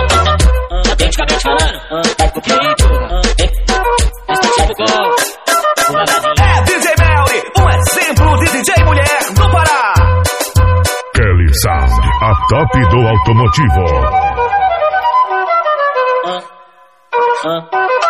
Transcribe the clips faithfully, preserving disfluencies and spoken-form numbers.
Autenticamente falando, vai pro perigo. Esse tipo gol. É D J Melly, um exemplo de D J mulher do Pará. Kelly Sound, a top do automotivo. Ah, ah.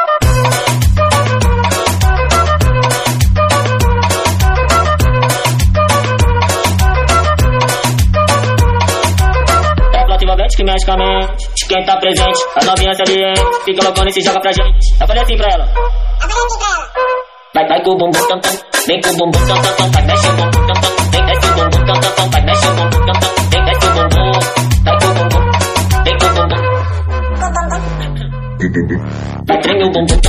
Que mexe com a mente, de quem tá presente, as novinhas salientes, fica loucona e se joga pra gente. Eu falei assim pra ela. Vai, vai com o bumbum tam tam, vem com o bumbum tam tam tam, vai mexe o bumbum tam tam, vem desce o bumbum tam tam tam, vai mexe o bumbum tam tam, vem desce o bumbum, vai com o bumbum, vem com o bumbum. Vai tremer o bumbum.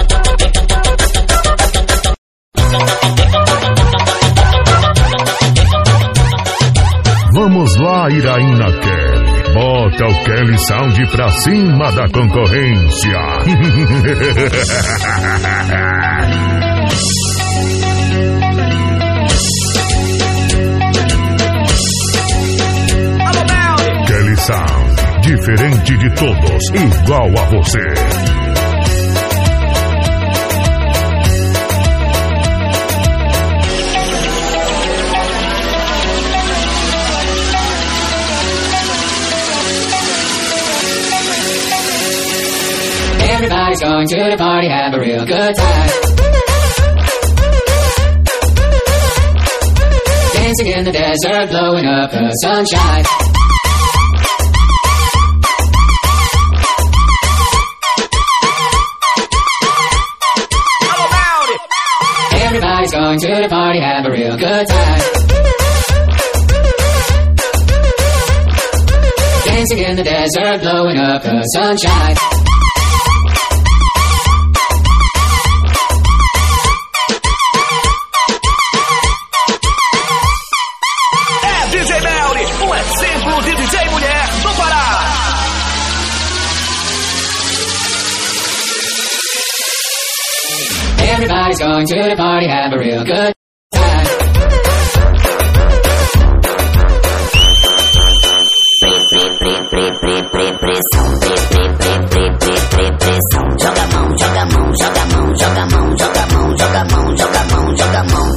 Vamos lá, Iraína Kelly. Bota o Kelly Sound pra cima da concorrência. Kelly Sound, diferente de todos, igual a você. Everybody's going to the party, have a real good time. Dancing in the desert, blowing up the sunshine. Everybody's going to the party, have a real good time. Dancing in the desert, blowing up the sunshine. Um exemplo de D J mulher do Pará. Everybody's going to the party, have a real good time. Joga a mão, joga a mão, joga a mão, joga a mão, joga a mão, joga a mão, joga a mão, joga a mão.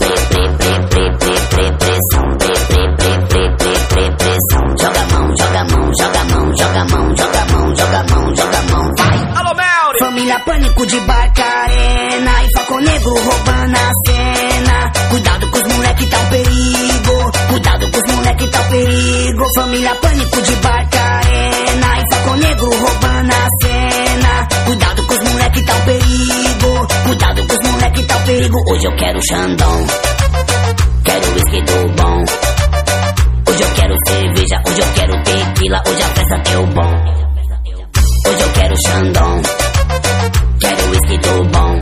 Joga a mão, joga a mão, joga a mão, joga a mão, joga a mão, joga a mão, joga a mão, vai! Alô, Melri! Família Pânico de Barcarena e Falcão Negro roubando a cena. Cuidado com os moleque, tá um perigo. Cuidado com os moleque, tá um perigo. Família Pânico de Barcarena e Falcão Negro roubando a cena. Cuidado com os moleque, tá um perigo. Cuidado com os moleque, tá um perigo. Hoje eu quero Xandão, quero whisky do bom. Hoje eu quero cerveja, hoje eu quero tequila, hoje a festa deu bom. Hoje eu quero Xandão, quero whisky do bom.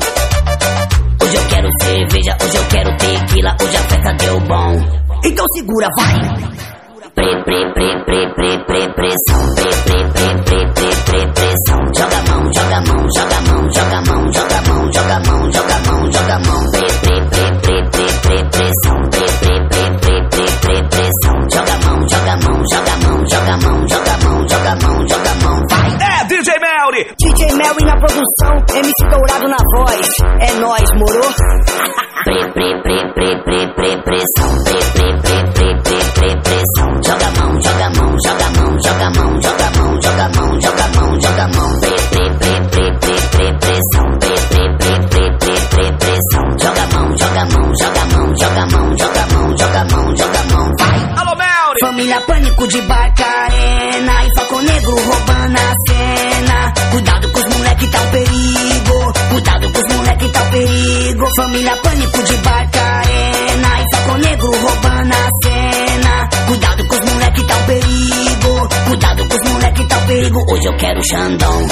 Hoje eu quero cerveja, hoje eu quero tequila, hoje a festa deu bom. Então segura, vai! Pre, pre, pre, pre, pre, pre, pressão. Pre, pre, pre, pre, pre, pre, pressão. Joga a mão, joga a mão, joga a mão, joga a mão, joga a mão, joga a mão, joga a mão, joga a mão. Pre, pre, pre, pre, pre, pre, pressão. Pre, pre, pre, pre, pre, pre, pressão. Joga a mão, joga a mão, joga a mão, joga a mão, joga a mão, joga a mão, joga a mão, vai! É D J Melri! D J Melri na produção, M C Dourado na voz. É nóis, moro? Pre, pre, pre, pre, pre, pre, pressão. Pre, pre, pre, pre, pre, pre, pressão. Joga a mão, joga a mão, joga a mão, joga a mão, joga a mão, joga a mão, joga a mão, joga a mão. Pre, pre, pre, pre, pre, pre, pressão. Pre, pre, pre, pre, pre, pre, pressão. Joga a mão, joga a mão, joga a mão, joga a mão, joga a mão, joga a mão, joga a mão, vai! Alô, Melri! Família Pânico de Barcarena e Falcão Negro roubando a cena. Cuidado com os moleque, tá um perigo. Cuidado com os moleque, tá um perigo. Família Pânico de Barcarena e Falcão Negro roubando a cena. Cuidado com os moleque, tá um perigo. Cuidado com os moleque, tá um perigo. Hoje eu quero Xandão,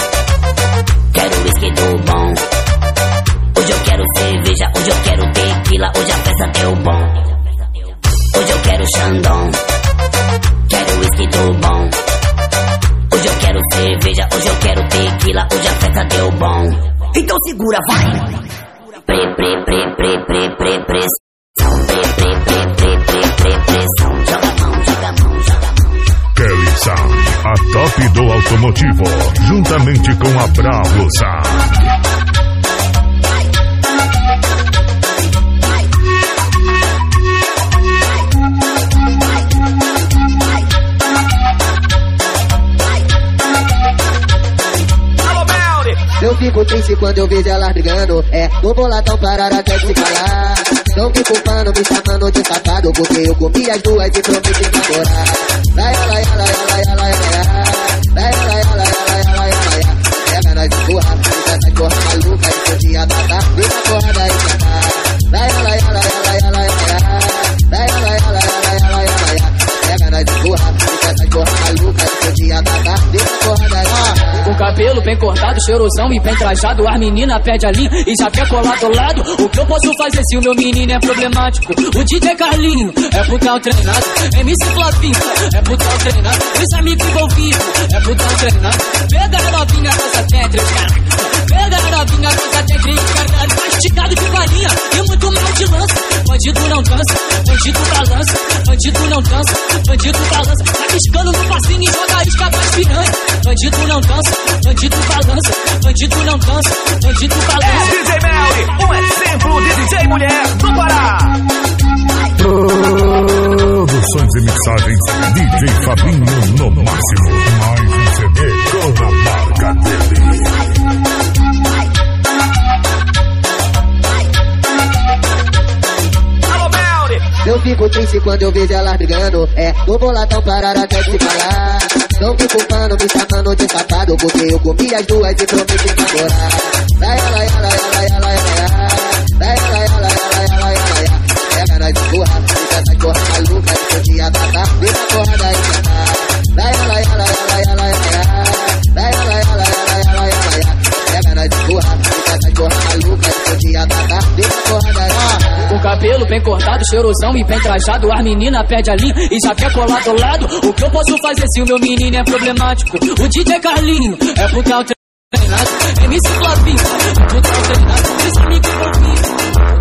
quero whisky do bom. Hoje eu quero cerveja, hoje eu quero tequila, hoje a festa deu bom. Hoje eu quero Xandão, quero whisky do bom. Hoje eu quero cerveja, hoje eu quero tequila, hoje a festa deu bom. Então segura, vai! Pre, pre, pre, pre, pre, pre, pressão. Pre, pre, pre, pre, pre, pre, pressão. Joga a mão, joga a mão, joga a mão. Kelly Sound, a top do automotivo, juntamente com a Bravo Sound. Eu fico triste quando eu vejo elas brigando. É, tô boladão parar até se calar. Não fico pano me chamando de safado, porque eu comi as duas e prometi namorar. Lai, lai, lai, lai, lai, lai, lai, lai, lai, lai, lai, lai. Pega nós de porra, fica essa porra maluca, e podia matar, vem na porrada e matar. Lai, lai, lai, lai, lai, lai, lai, lai, lai, lai, lai, lai, lai. Pega nós de porra, fica essa porra maluca, e dia tata, deu uma porrada. O cabelo bem cortado, cheirosão e bem trajado. As meninas pede a linha e já quer colar do lado. O que eu posso fazer se o meu menino é problemático? O D J Carlinho é putão treinado. M C Flavinho é putão treinado. Os amigos envolvidos é putão treinado. Pega a novinha com essa tétrica. Pega a novinha com essa tétrica. Mastigado de farinha e muito mal de lança. Bandido não dança, bandido balança. Bandido não dança, bandido balança. Tá piscando no passinho e joga isca pras piranha. Bandido não dança, bandido balança. Bandido não dança, bandido balança. É D J Melly, um exemplo de D J mulher do Pará. Produções e mixagens D J Fabinho no máximo. Mais um C D com a marca dele. Eu fico triste quando eu vejo elas brigando. É, tô boladão, pararam até de falar. Tão me culpando, me chamando de safado, porque eu comi as duas e prometi namorar. Lai, lai, lai, lai, lai, lai, lai, lai, lai, lai, lai. Pega nós de porra, fica essa porra maluca, de dia tata, vem na porra da Icatá. Lai, lai, lai, lai, lai, lai, lai, lai, lai, lai, lai, lai. Pega nós de porra, fica essa porra maluca, de dia tata, vem na porra da Icatá. O cabelo bem cortado, cheirosão e bem trajado. As meninas pede a linha e já quer colar do lado. O que eu posso fazer se o meu menino é problemático? O D J Carlinho é putão treinado. M C Flavinho é putão treinado. Os amigos envolvidos.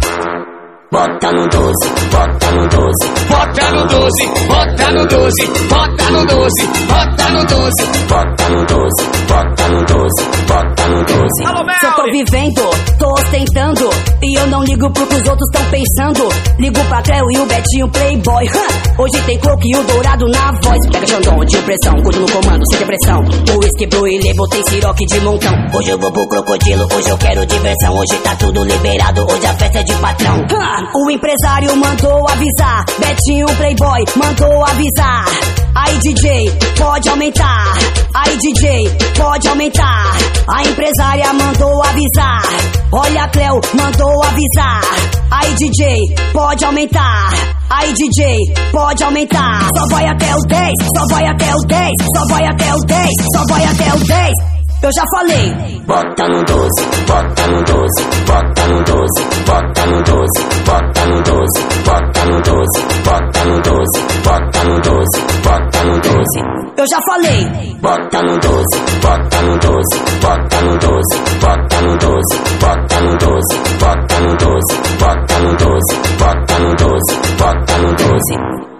Bota no doze, bota no doze, Bota no doze, bota no doze, bota no doze, bota no doze, bota no doze, bota no doze, bota no doze. Alô, Mel! Se eu tô vivendo, tô ostentando, e eu não ligo pro que os outros tão pensando. Ligo pra Cleo e o Betinho Playboy. Huh. Hoje tem coco e o dourado na voz. Pega Xandão de pressão, curto no comando, sem depressão. O whisky blue e label tem siroque de montão. Hoje eu vou pro crocodilo, hoje eu quero diversão. Hoje tá tudo liberado, hoje a festa é de patrão. Huh. O empresário mandou avisar, Betinho Playboy mandou avisar. Aí D J, pode aumentar. Aí D J, pode aumentar. A empresária mandou avisar. Olha a Cleo, mandou avisar. Aí D J, pode aumentar. Aí D J, pode aumentar. Só vai até o dez, só vai até o dez, só vai até o dez, só vai até o dez. Eu já falei. Bota no doze, bota no doze, bota no doze, bota no doze, bota no doze, bota no doze, bota no doze, bota no doze, bota no doze. Eu já falei. Bota no doze, bota no doze, bota no doze, bota no doze, bota no doze, bota no doze, bota no doze, bota no doze, bota no doze.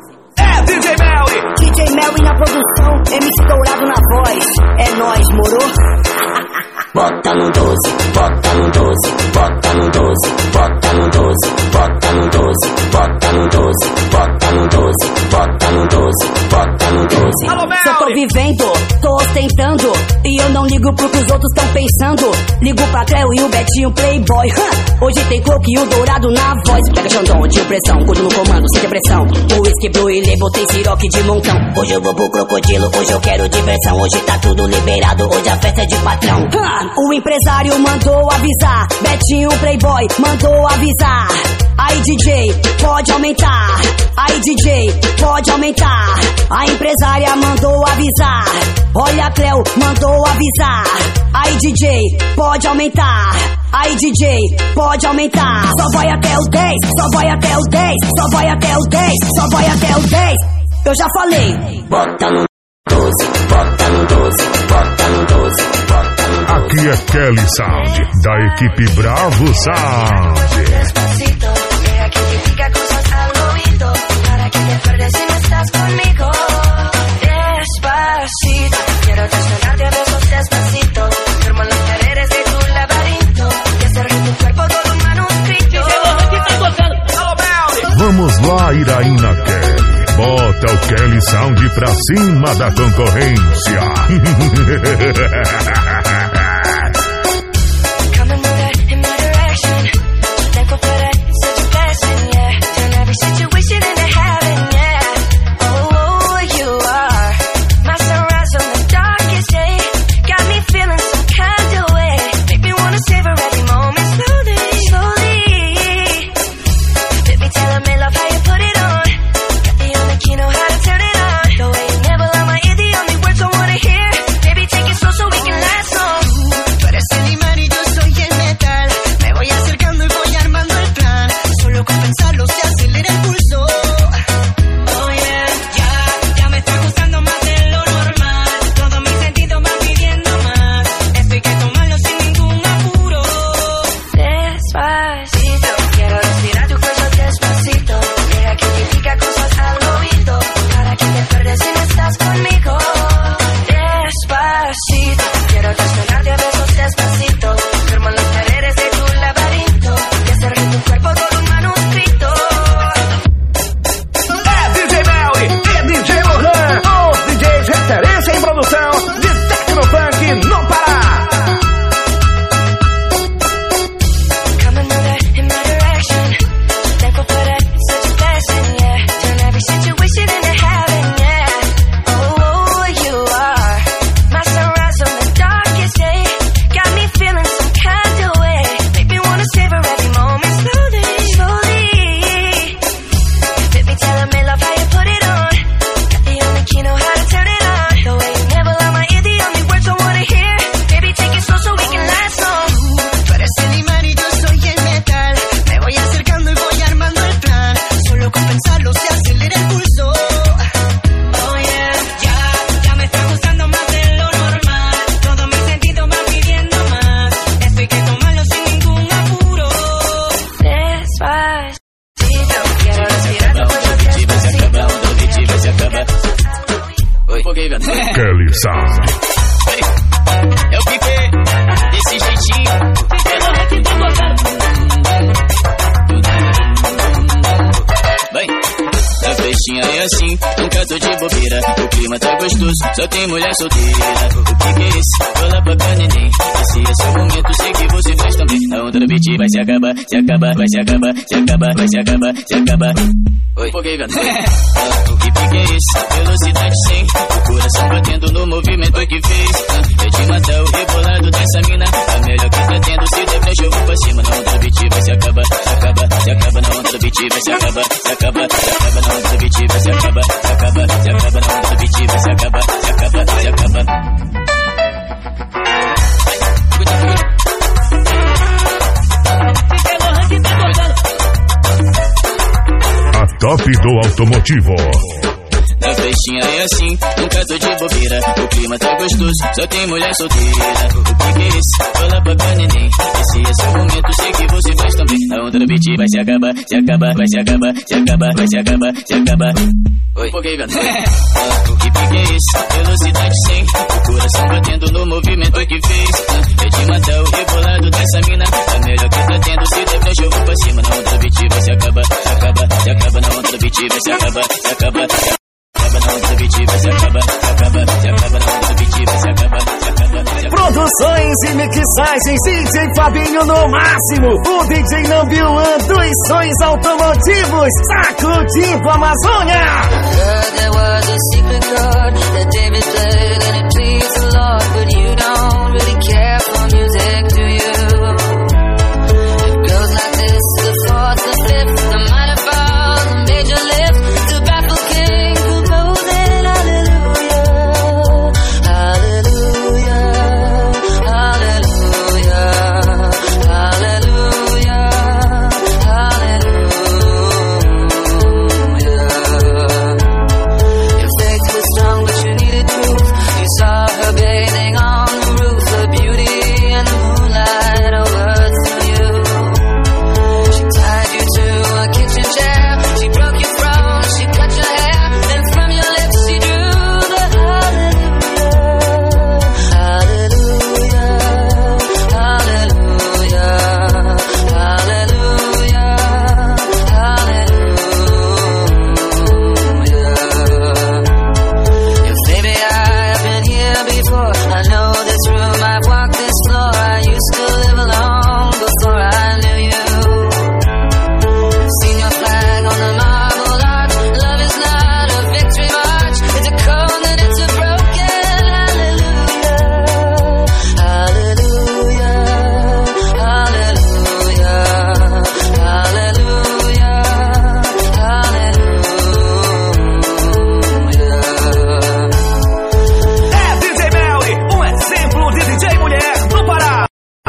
É D J Melly! D J Melly na produção, M C Dourado na voz. É nóis, moro? Bota no doze, bota no doze, bota no doze, bota no doze, bota no doze, bota no doze, bota no doze, bota no doze, bota no doze. Alô, Mel! Se eu tô vivendo, tô ostentando, e eu não ligo pro que os outros tão pensando. Ligo pra Cleo e o Betinho Playboy. Huh. Hoje tem coco e o dourado na voz. Pega Xandão de pressão, curto no comando, sem depressão. O whisky blue e label tem siroque de montão. Hoje eu vou pro crocodilo, hoje eu quero diversão. Hoje tá tudo liberado, hoje a festa é de patrão. Huh. O empresário mandou avisar, Betinho Playboy mandou avisar. Aí D J, pode aumentar. Aí D J, pode aumentar. A empresária mandou avisar. Olha a Cleo, mandou avisar. Aí D J, pode aumentar. Aí D J, pode aumentar. Só vai até o dez, só vai até o dez, só vai até o dez, só vai até o dez. Eu já falei. Bota no doze, bota no doze, bota no doze, bota no doze. Aqui é Kelly Sound, da equipe Bravo Sound. Despacito, deja que te diga cosas al oído, para que te acuerdes si no estás conmigo. Despacito, quiero desnudarte a besos despacito. Firmo en las paredes de tu laberinto y hacer de tu cuerpo todo un manuscrito. Vamos lá, Iraína Kelly. Bota o Kelly Sound pra cima da concorrência. Come and move it in my direction. Thankful for that, such a blessing, yeah. Turn every situation into heaven, yeah. Oh, oh, you are my sunrise on the darkest day. Got me feeling some kind of way. Make me wanna savor every moment slowly, slowly. Let me tell me love how you put it on. Got the only key, know how to turn it on. The way you never lie my ear, the only words I wanna Eu fiquei desse jeitinho. Bem, a festinha é assim, nunca tô de bobeira. O clima tá gostoso, só tem mulher solteira. O que que é isso? Fala pra cá, neném. Esse é seu momento, sei que você faz também. A onda do beat vai se acabar, se acabar, vai se acabar, se acabar, vai se acabar, se acabar. Oi, por que, velho? O que que é isso? Velocidade cem, o coração batendo no movimento que fez. Ah, eu te matar o rebolado dessa mina. A melhor que tá tendo, se der pra jogo pra cima. Na onda do beat vai se acabar, se acabar, se acaba. Na onda do beat vai se acabar, se acaba, se acaba. Na onda do beat vai se acabar, se acaba, se acaba. Na onda do beat vai se acabar, se acaba, se acaba. A top do automotivo. A festinha é assim, nunca tô de bobeira. O clima tá gostoso, só tem mulher solteira. O que que é isso? Fala pra cá, neném. Esse é seu momento, sei que você faz também. A onda do beat vai se acabar, se acabar, vai se acabar, se acabar, vai se acabar, se acabar. Oi, por que, velho? O que que é isso? Velocidade cem, o coração batendo no movimento que fez. Eu te matar o rebolado dessa mina. A melhor que tá tendo, se der pra jogo pra cima. Na onda do beat vai se acabar, se acabar, se acaba. Na onda do beat vai se acabar, se acabar, se acaba. Na onda do beat vai se acabar, se acaba, se acaba. Na onda do beat vai se acabar, se acaba, se acaba. Produções e mixagens D J Fabinho no máximo. O D J Number One dos sons automotivos, sacudindo a Amazônia. Heard there was a secret chord that David played and it pleased the Lord, but you don't really care for music, do you? It goes like this: the fourth, the fifth, the minor fall, the major lift, the baffled king composing hallelujah, hallelujah, hallelujah, hallelujah, hallelujah. Your faith was strong, but you needed proof. You saw her bathing on the roof, the beauty and the moonlight, oh, words to you. She tied you to a kitchen chair, she broke your throne, she cut your hair, then from your lips she drew the hallelujah, hallelujah, hallelujah, hallelujah, hallelujah. Your baby, I've been here before. I know this room, I've walked this floor. I used to live alone before I knew you. I've seen your flag on the marble arch. Love is not a victory march. It's a cold and it's a broken hallelujah, hallelujah, hallelujah, hallelujah, hallelujah. É D J Melly, um exemplo de D J mulher no Pará.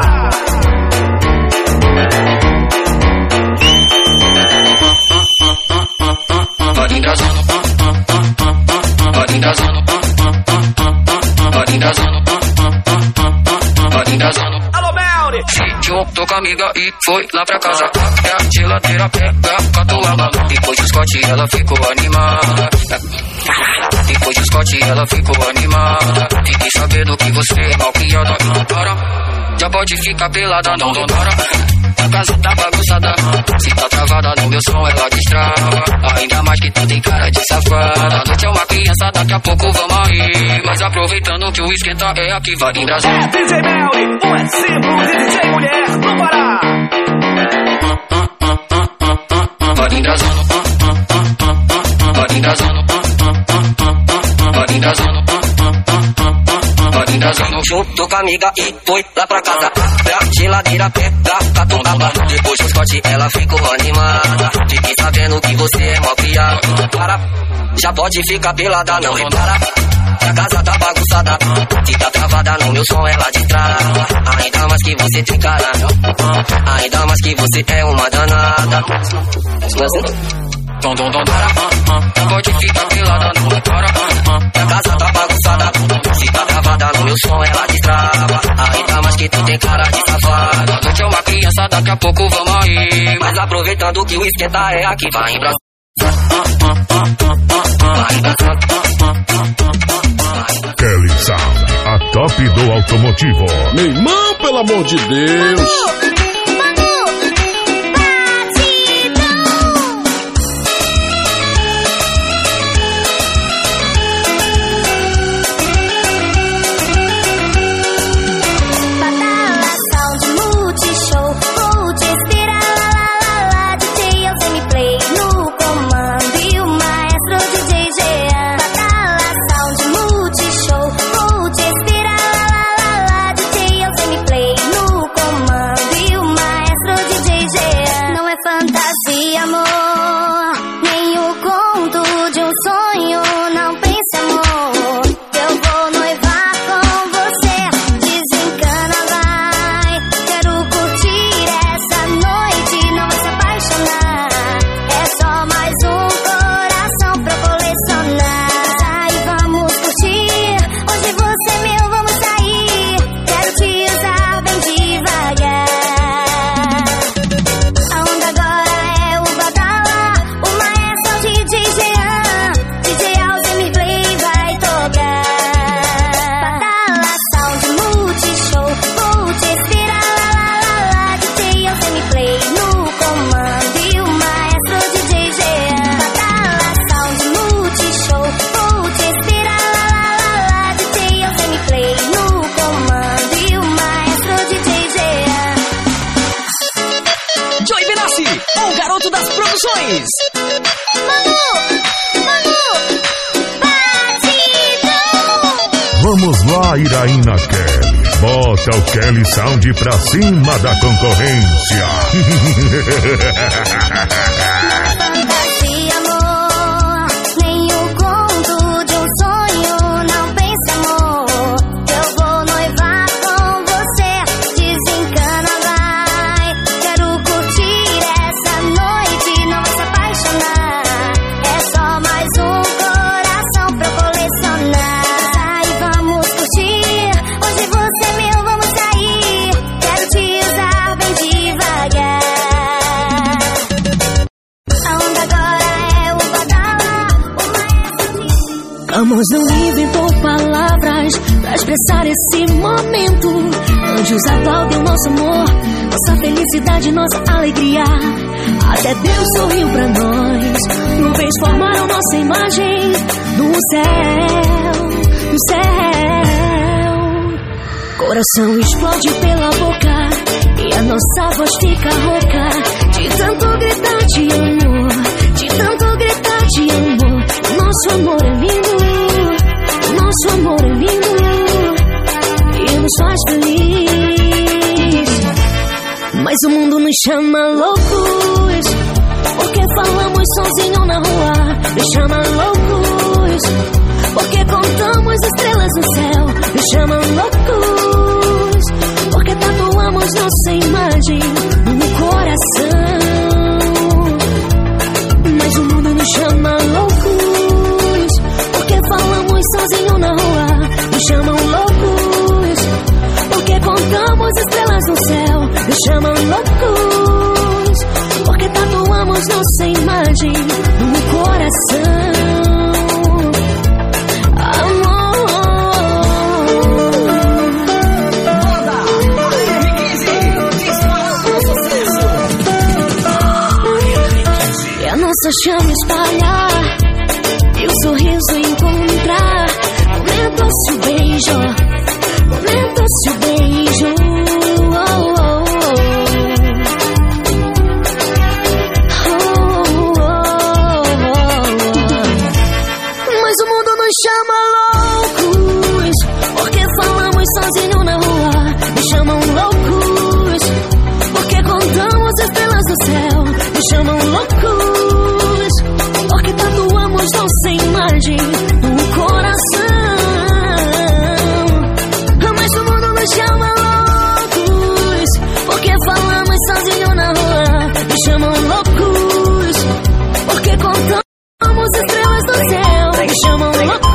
Pode engrasando, pode engrasando, pode engrasando, pode engrasando. Alô, Melly! Se juntou com a amiga e foi lá pra casa. Até a geladeira pega, catou a bala. Depois do Scott ela ficou animada. Depois do Scott ela ficou animada. Fiquei sabendo que você é malcriada. Não para, já pode ficar pelada, não, não para. A casa tá bagunçada, se tá travada no meu som ela destrava. Ainda mais que tu tem cara de safada. A noite é uma criança, daqui a pouco vamos rir. Mas aproveitando que o esquenta é aqui, vai em Brasil. É D J Melly, um exemplo de D J mulher no Pará. Pode engrasando, pode engrasando, pode engrasando, pode engrasando. Junto com a amiga e foi lá pra casa. Pra geladeira pega, catuaba. Depois do Scott ela ficou animada. Fiquei sabendo que você é mó piada. Para, já pode ficar pelada, não repara. A casa tá bagunçada, se tá travada no meu som ela destrava. Ainda mais que você tem cara, ainda mais que você é uma danada. Tom, tom, tom, para, pode ficar pelada, não para. A casa tá bagunçada, se tá travada no meu som ela destrava. Ainda mais que tu tem cara de safada. A noite é uma criança, daqui a pouco vamos rir. Mas aproveitando que o esquenta é aqui, vai em Brasil. Kelly Sound, a top do automotivo. Meu irmão, pelo amor de Deus. Vamos lá, Iraína Kelly. Bota o Kelly Sound pra cima da concorrência. Fantasia, amor, nem o conto de um sonho. Não pense, amor, eu vou noivar com você. Desencana, vai. Quero curtir essa noite, não vai se apaixonar. É só mais um coração pra eu colecionar. Amor não inventou palavras pra expressar esse momento. Anjos aplaudem o nosso amor, nossa felicidade, nossa alegria. Até Deus sorriu pra nós. Nuvens formaram nossa imagem no céu, no céu. Coração explode pela boca e a nossa voz fica rouca de tanto gritar de amor, de tanto gritar de amor. Nosso amor é lindo, nosso amor é lindo e nos faz feliz. Mas o mundo nos chama loucos, porque falamos sozinho na rua. Nos chama loucos, porque contamos estrelas no céu. Nos chama loucos, porque tatuamos nossa imagem no coração. Mas o mundo nos chama loucos, porque falamos sozinho na rua. Nos chamam loucos, porque contamos estrelas no céu. Nos chamam loucos, porque tatuamos nossa imagem no coração. E a nossa chama espalhar e o sorriso encontrar. Momento-se o beijo, momento-se o beijo. Oh, oh, oh. Oh, oh, oh. Mas o mundo nos chama loucos, porque falamos sozinho na rua. Nos chamam loucos, porque contamos estrelas no céu. Nos chamam loucos, porque tatuamos nossa imagem no coração. Mas o mundo nos chama loucos, porque falamos sozinho na rua. Nos chamam loucos, porque contamos estrelas do céu. Nos chamam loucos.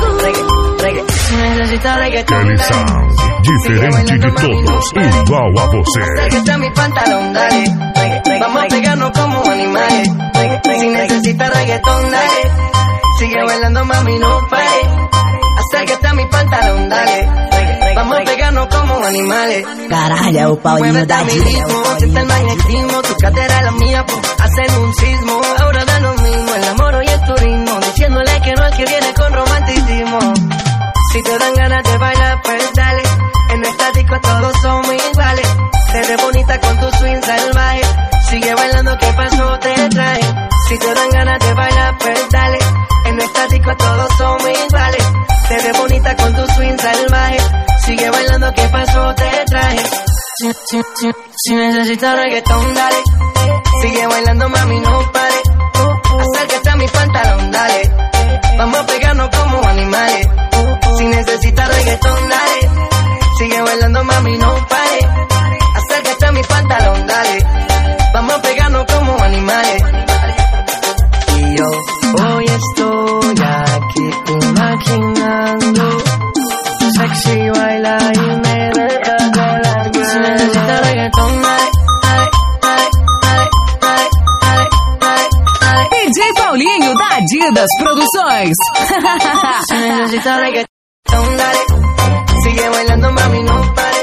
Kelly Sound, diferente de todos, igual a você. Acércate mi pantalón, dale. Vamos a pegarnos como animales. Si necesitas reggaetón, dale. Sigue bailando, mami, no pare. Acércate a mi pantalón, dale. Vamos animales. Caralho, é o Paulinho da Muévete a mi Dida. ritmo, siente el magnetismo, tu cadera es la mía, pum, hacen un sismo. Ahora da lo mismo, el amor hoy es turismo, diciéndole que no es que viene con romanticismo. Si te dan ganas de bailar, pues dale, en estático todos somos iguales. Te ves bonita con tu swing salvaje, sigue bailando, ¿qué pasó? Te traje. Si te dan ganas de bailar, pues dale, en estático todos somos iguales. Te ves bonita con tu swing salvaje, sigue bailando, ¿qué pasó? Te traje. Si, si, si, si necesitas reggaetón, dale, sigue bailando, mami, no pare. Acércate a mi pantalón, dale, vamos a pegarnos como animales. Si necesitas reggaetón, dale, sigue bailando, mami, no pare. Acércate a mi pantalón, dale, vamos a pegarnos como animales. Y yo hoy estoy aquí imaginando, sexy baila y me deja volando. Si necesitas reggaetón, dale, dale, dale, dale, dale, dale, dale. D J Paulinho da Adidas Produções. Si necesitas reggaetón, dale, sigue bailando, mami, no pare.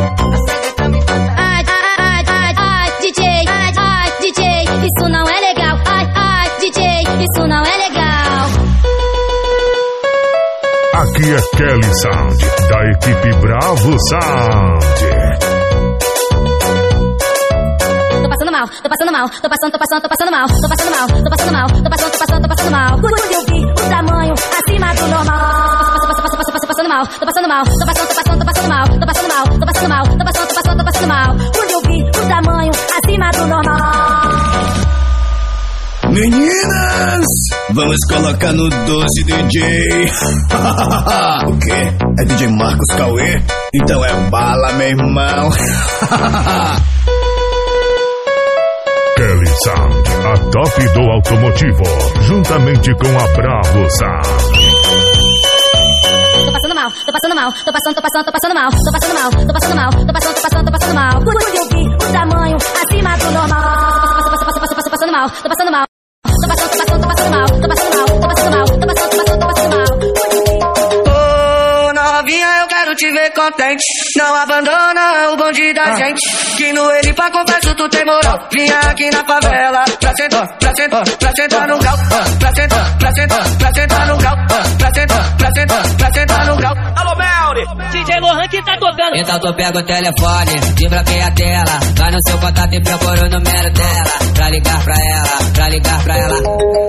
Ai, ai, ai, ai, D J, ai, ai, D J, isso não é legal. Ai, ai, D J, isso não é legal. Aqui é Kelly Sound, da equipe Bravo Sound. Tô passando mal, tô passando mal, tô passando, tô passando, tô passando mal, tô passando mal, tô passando mal, tô passando, tô passando, tô passando mal. Quando eu vi o tamanho acima do normal, tô passando mal, tô passando mal, tô passando, tô passando, tô passando mal, tô passando mal, tô passando mal, tô passando, tô passando, tô passando mal. Quando eu vi o tamanho acima do normal. Meninas, vamos colocar no doce, D J. O quê? É D J Marcos Cauê? Então é bala, meu irmão. Kelly Sound, a top do automotivo, juntamente com a Bravo Sound. Tô passando mal, tô passando mal, tô passando, tô passando, tô passando mal, tô passando mal, tô passando mal, tô passando, tô passando, tô passando mal. Quando eu vi o tamanho acima do normal, tô passando mal, tô passando mal, tô passando, tô passando, tô passando mal, tô passando mal, tô passando mal, tô passando, tô passando, tô passando mal. Ô, novinha, eu quero te ver contente, não abandona o bonde da gente, que no ele pra confesso tu tem moral. Vinha aqui na favela pra sentar, pra sentar, pra sentar no grau, pra sentar, pra sentar, pra sentar no grau, pra sentar, pra sentar, pra sentar no grau. Alô, Melri, D J Lohan que tá tocando. Então tu pega o telefone, desbloqueia a tela, vai no seu contato e procura o número dela, pra ligar pra ela, pra ligar pra ela.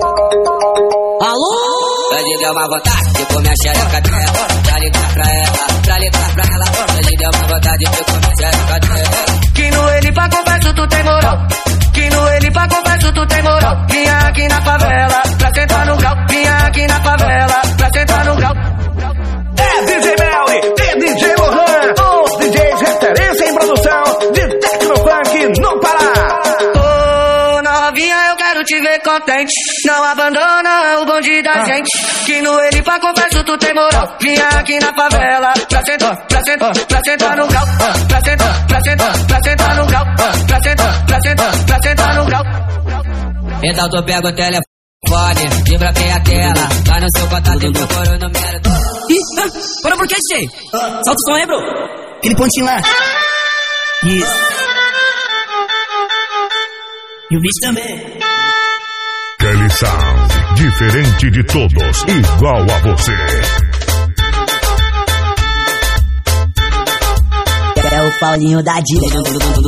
Alô? Hoje deu uma vontade de comer a xereca dela, pra ligar pra ela, pra ligar pra ela. Hoje deu uma vontade de comer a xereca dela. Que no ele pra confesso tu tem moral, que no ele pra confesso tu tem moral. Vinha aqui na favela pra sentar no grau, vinha aqui na favela pra sentar no grau. É D J Melly e D J Lohan, os D Js referência em produção de Tecnofunk no Pará. Ô, novinha, eu quero te ver contente, não abandona o bonde da gente, que no ele pra confesso tu tem moral. Vinha aqui na favela pra sentar, pra sentar, pra sentar no grau, pra sentar, pra sentar, pra sentar no grau, pra sentar, pra sentar, pra sentar no grau. Então tu pega o telefone, desbloqueia a tela, vai no seu contato e procura o número dela. Ih, ah, para por que, D J? Solta o som aí, bro. Aquele pontinho lá. Isso. E o bicho também. Kelly Sound, diferente de todos, igual a você. É o Paulinho da Adidas.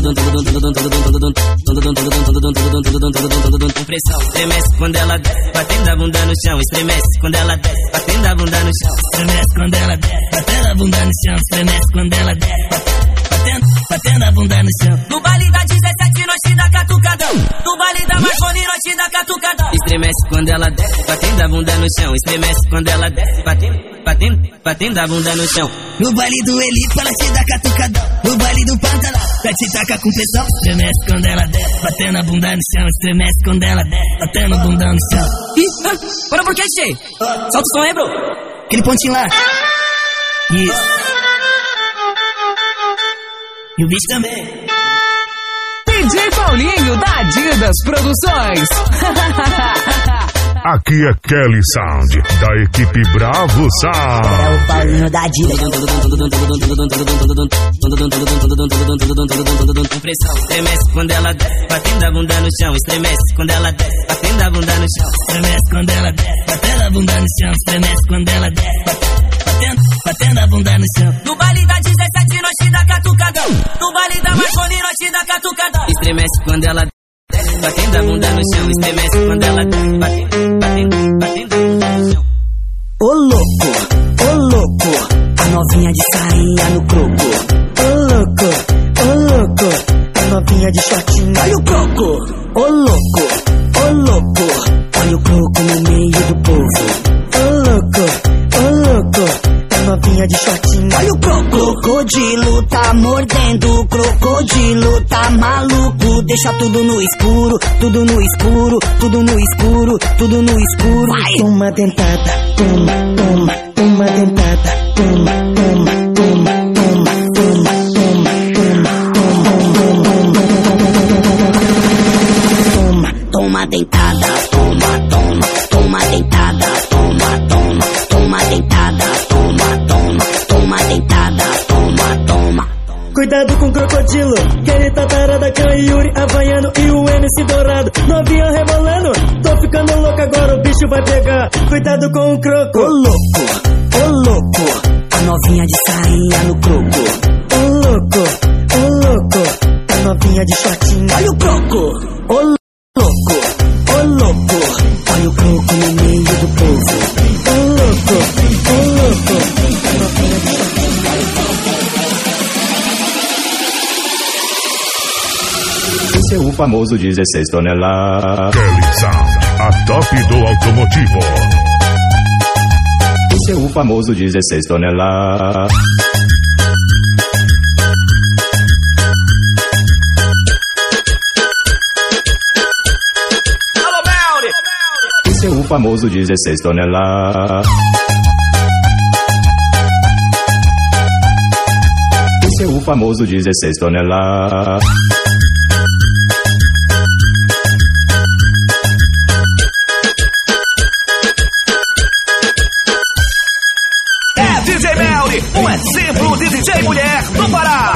Pressão, estremece quando ela desce, batendo a bunda no chão, estremece quando ela desce, batendo a bunda no chão, estremece quando ela desce, batendo a bunda no chão, estremece quando ela desce, batendo, batendo a bunda no chão. No baile da dezessete, nós te dá catucadão. No baile da Marconi, nós te dá catucadão. Estremece quando ela desce, batendo a bunda no chão, estremece quando ela desce, batendo, batendo, batendo a bunda no chão. No baile do Elipa, ela te dá catucadão. No baile do Pantanal, vai te tacar com pressão. Estremece quando ela desce, batendo a bunda no chão, estremece quando ela desce, batendo a bunda no chão. Ih, ah, para por que, D J? Solta o som aí, bro. Aquele pontinho lá. Isso. E o bicho também. D J Paulinho da Adidas Produções. Aqui é Kelly Sound, da equipe Bravo Sound. É o Paulinho da Dida. Com pressão, estremece quando ela desce, batendo a bunda no chão. Estremece quando ela desce, batendo a bunda no chão. Estremece quando ela desce, batendo a bunda no chão. Estremece quando ela desce, batendo, batendo a bunda no chão. No baile da dezessete nós te dá catucadão. No baile da Marconi nós te dá catucadão. Estremece quando ela desce, batendo a bunda no chão. Estremece quando ela desce, batendo, batendo, batendo a bunda no chão. Ô louco, ô louco, a novinha de sainha no croco. Ô louco, ô louco, a novinha de shortinho, olha o croco. Ô louco, ô louco, olha o croco no meio do povo. Ô louco, ô louco, a novinha de shortinho, olha o croco. Crocodilo tá mordendo, crocodilo tá maluco. Deixa tudo no escuro, tudo no escuro, tudo no escuro, tudo no escuro. Vai. Toma dentada, toma, toma, toma dentada, toma, toma, toma, toma, toma, toma, toma, toma dentada, toma, toma, toma dentada, toma, toma, toma dentada, toma, toma, toma dentada, toma, toma. Cuidado com o crocodilo, que ele tá tarada com a Yuri Havaiano e o M C Dourado. Novinha rebolando, tô ficando louco agora, o bicho vai pegar. Cuidado com o croco. Ô louco, ô louco, a novinha de sainha no croco. Ô louco, ô louco, a novinha de shortinho, olha o croco. Ô louco, ô louco, olha o croco no meio do povo. Ô louco, ô louco, a novinha de shortinho, olha o croco. Esse é o famoso dezesseis toneladas. Kelly Sound, a top do automotivo. Esse é o famoso dezesseis toneladas. Esse é o famoso dezesseis toneladas. Esse é o famoso dezesseis toneladas. Um exemplo de D J mulher do Pará.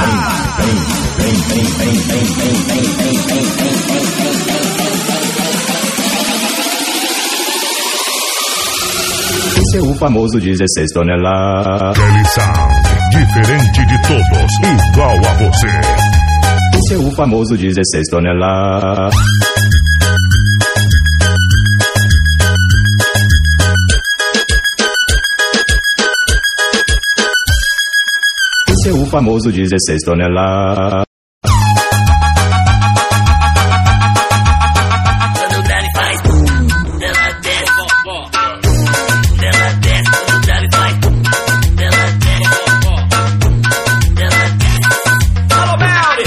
Esse é o famoso dezesseis toneladas. Kelly Sound, diferente de todos, igual a você. Esse é o famoso dezesseis toneladas. Esse é o famoso dezesseis toneladas. Quando o grave faz bum, ela desce, ela desce, quando o grave faz bum, ela desce, ela desce. Alô, Melly!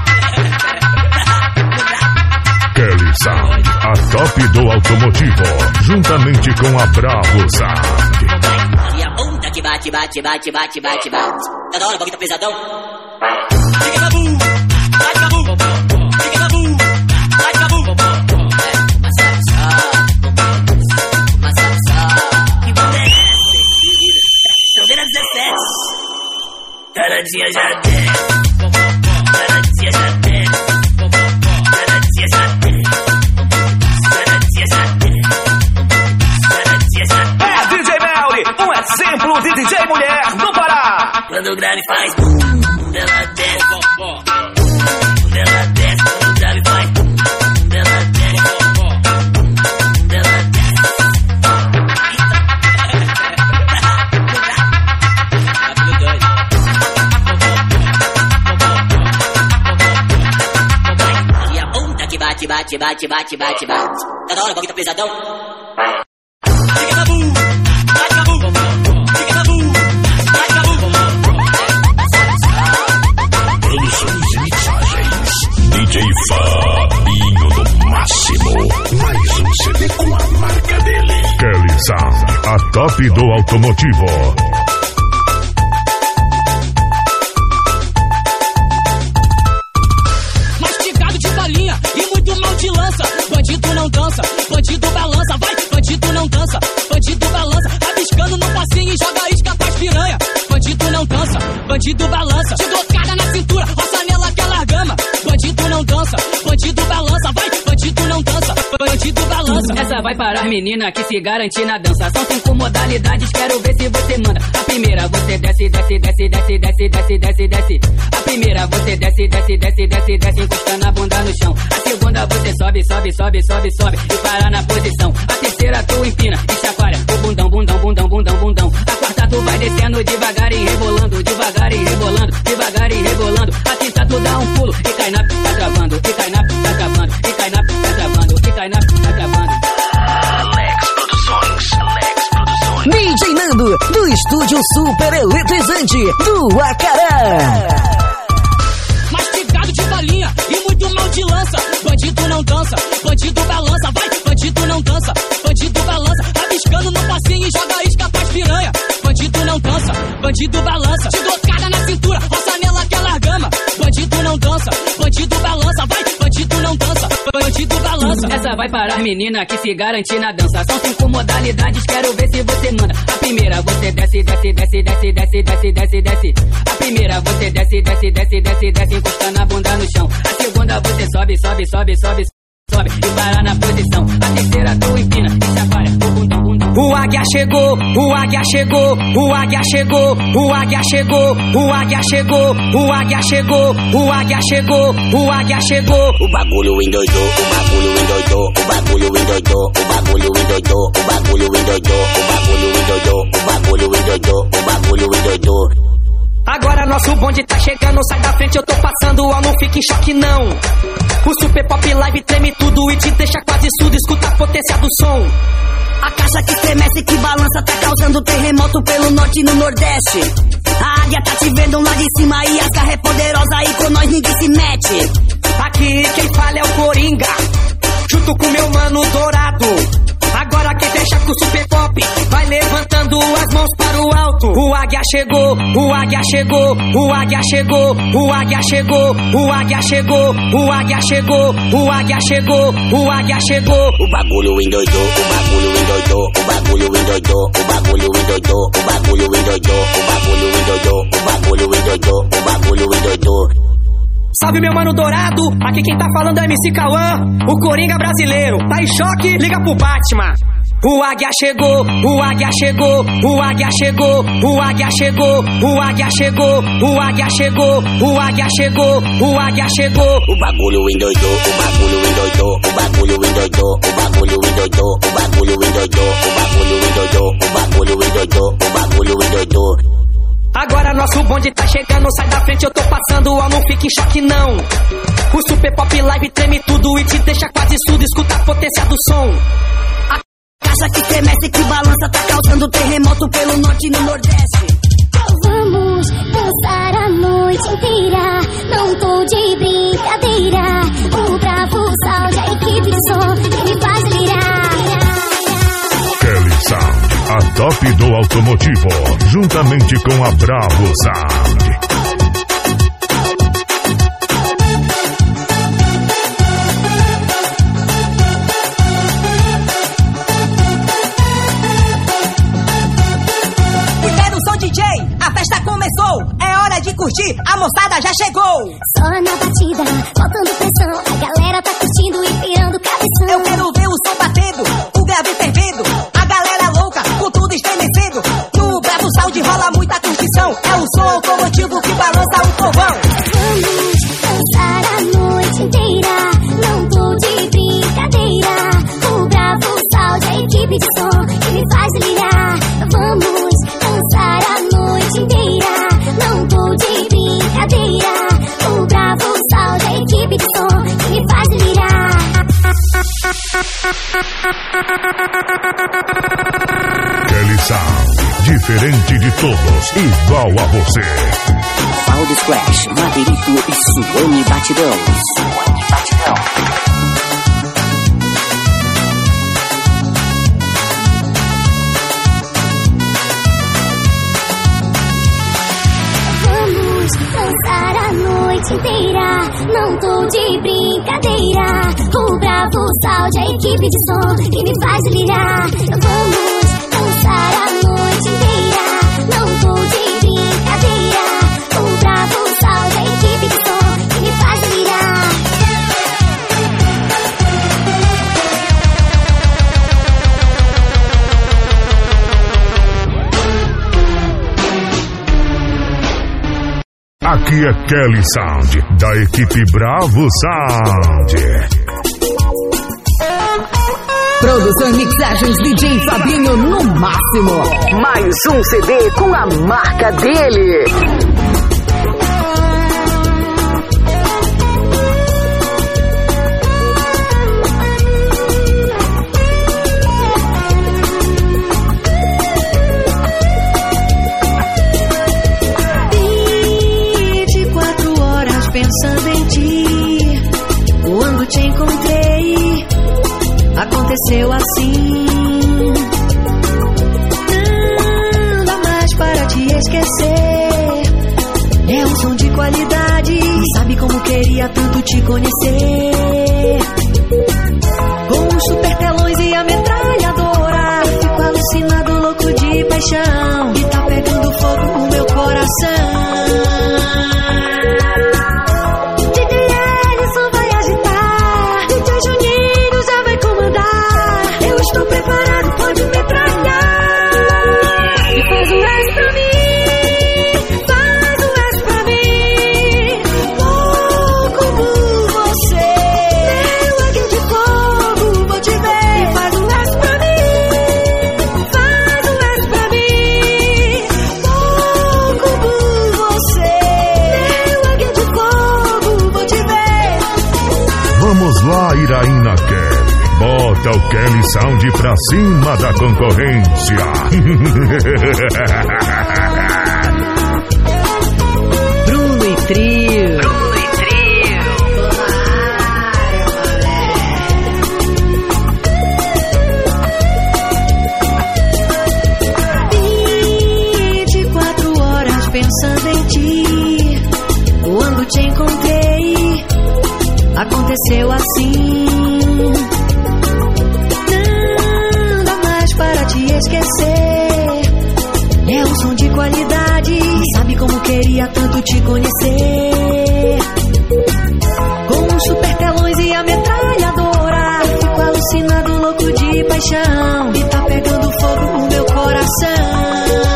Kelly Sound, a top do automotivo, juntamente com a Bravo Sound. E a bunda que bate, bate, bate, bate, bate, bate. Toda hora o bagulho tá pesadão. Fica na bum, bate na bum, fica na bum, bate na bum. É, uma salsa, uma salsa. Que bunda é essa? São vira dezessete. Cada dia já desce, cada dia já desce, cada dia já desce, cada dia já desce, cada dia já desce. É D J Melly, um exemplo de D J mulher do Pará. Quando o grave faz bum, ela desce, ela desce, quando o grave faz bum, ela desce, ela desce. E a bunda que bate, bate, bate, bate, bate, bate. Toda hora o bagulho tá pesadão. Fica na bum, bate na bum, fica na bum, bate na bum. Produções e mixagens, D J Fabinho do Máximo. Mais um C D com a marca dele. Kelly Sound, a top do automotivo. Mastigado de balinha e muito mal de lança. Bandido não dança, bandido balança, vai, bandido bandido balança. Te dou carga na cintura, roça nela que ela gama. Bandido não dança, bandido balança, vai, bandido não dança, bandido balança. Essa vai para as meninas que se garantem na dança. São cinco modalidades, quero ver se você manda. A primeira você desce, desce, desce, desce, desce, desce, desce, desce. A primeira você desce, desce, desce, desce, desce, encostando a bunda no chão. A segunda você sobe, sobe, sobe, sobe, sobe e para na posição. A terceira tu empina e chacoalha o bundão, bundão, bundão, bundão, bundão. A quarta tu vai descendo devagar e rebolando, devagar e rebolando, devagar e rebolando. A quinta tu dá um pulo e cai na p***, tá travando, e cai na p***, tá travando, e cai na p***, tá travando, e cai na p***, tá travando. Alex Produções, Alex Produções. D J Nando, do estúdio super eletrizante do Acará. Mastigado de balinha e muito mal de lança. Bandido não dança, bandido balança, vai, bandido não dança, bandido balança. Rabiscando no passinho e joga isca pras piranha. Bandido não dança, bandido balança. Te dou carga na cintura, roça nela que ela gama. Bandido não dança, bandido balança, vai, bandido não dança, bandido balança. Essa vai para as meninas que se garantem na dança. São cinco modalidades, quero ver se você manda. A primeira você desce, desce, desce, desce, desce, desce, desce, desce. A primeira você desce, desce, desce, desce, desce, encostando a bunda no chão. A segunda você sobe, sobe, sobe, sobe, sobe e para na posição. A terceira tu empina e chacoalha o bundão, bundão. O águia chegou, o águia chegou, o águia chegou, o águia chegou, o águia chegou, o águia chegou, o águia chegou, o águia chegou. O bagulho endoidou, o bagulho endoidou, o bagulho endoidou, o bagulho endoidou, o bagulho endoidou, o bagulho endoidou, o bagulho endoidou, o bagulho endoidou. Agora nosso bonde tá chegando, sai da frente, eu tô passando, ó, não fique em choque não. O Super Pop Live treme tudo e te deixa quase surdo, escuta a potência do som. A caixa que estremece, que balança, tá causando terremoto pelo norte e no nordeste. A águia tá te vendo lá de cima e as garras é poderosa e com nós ninguém se mete. Aqui quem fala é o Coringa, junto com meu mano Dourado. Agora quem fecha com o Super Pop vai levantando as mãos para o alto. O águia chegou, o águia chegou, o águia chegou, o águia chegou, o águia chegou, o águia chegou, o águia chegou, o águia chegou. O bagulho endoidou, o bagulho endoidou, o bagulho endoidou, o bagulho endoidou, o bagulho endoidou, o bagulho endoidou, o bagulho endoidou, o bagulho endoidou. Salve meu mano Dourado, aqui quem tá falando é M C Cauã, o Coringa brasileiro. Tá em choque? Liga pro Batman. O águia chegou, o águia chegou, o águia chegou, o águia chegou, o águia chegou, o águia chegou, o águia chegou, o águia chegou. O bagulho endoidou, o bagulho endoidou, o bagulho endoidou, o bagulho endoidou, o bagulho endoidou, o bagulho endoidou, o bagulho endoidou, o bagulho endoidou. Agora nosso bonde tá chegando, sai da frente, eu tô passando, ó, não fique em choque não. O Super Pop Live treme tudo e te deixa quase surdo, escuta a potência do som. A caixa que estremece, que balança, tá causando terremoto pelo norte e no nordeste. Vamos dançar a noite inteira, não tô de brincadeira. O Bravo Sound, a equipe de som que me faz virar. Kelly Sound, a top do automotivo, juntamente com a Bravo Sound. Libera o som, D J, a festa começou, é hora de curtir, a moçada já chegou. Só na batida, botando pressão, a galera tá curtindo e virando cabeção. Eu quero ver o som batendo, o grave fervendo, a galera louca, com tudo estremecendo. No Bravo Sound rola muita curtição, é o som automotivo que balança o povão. Vamos dançar a noite inteira, não tô de brincadeira. O Bravo Sound, a equipe de som que me faz virar. Vamos dançar a noite inteira, não tô de brincadeira. O Bravo Sound, a equipe de som que me faz virar. Kelly Sound, diferente de todos, igual a você. Sound Splash, Maverito e Suane Batidão. Suane Batidão. Dançar a noite inteira, não tô de brincadeira. O Bravo Sound, a equipe de som que me faz virar. Vamos dançar a noite inteira, não tô de brincadeira. Aqui é Kelly Sound, da equipe Bravo Sound. Produção e mixagens D J Fabinho no máximo. Mais um C D com a marca dele. Pensando em ti, quando te encontrei, aconteceu assim. Não dá mais para te esquecer. É um som de qualidade. Sabe como queria tanto te conhecer. Com os super telões e a metralhadora, fico alucinado, louco de paixão. E tá pegando fogo no meu coração. Estou preparado, pode metralhar. E faz o S pra mim, faz o S pra mim. Louco por você, meu águia de fogo, vou te ver. E faz o S pra mim, faz o S pra mim. Louco por você, meu águia de fogo, vou te ver. Vamos lá, Iraína Kelly. Bota o Kelly Sound pra cima da concorrência. Bruno e Trio. Bruno e Trio. vinte e quatro horas pensando em ti. Quando te encontrei, aconteceu assim. Para te esquecer, é um som de qualidade. Sabe como queria tanto te conhecer. Com os super telões e a metralhadora, fico alucinado, louco de paixão. E tá pegando fogo no meu coração.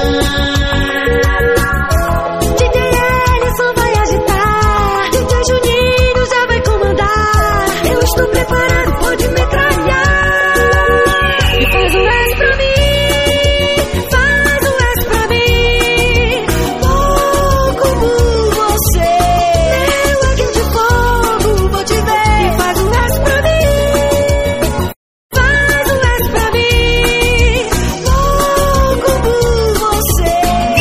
D J Ellison vai agitar, D J Juninho já vai comandar. Eu estou preparado, pode metralhar. Faz o S pra mim, faz o S pra mim. Louco por você, meu águia de fogo, vou te ver. E faz o S pra mim, faz o S pra mim. Louco por você.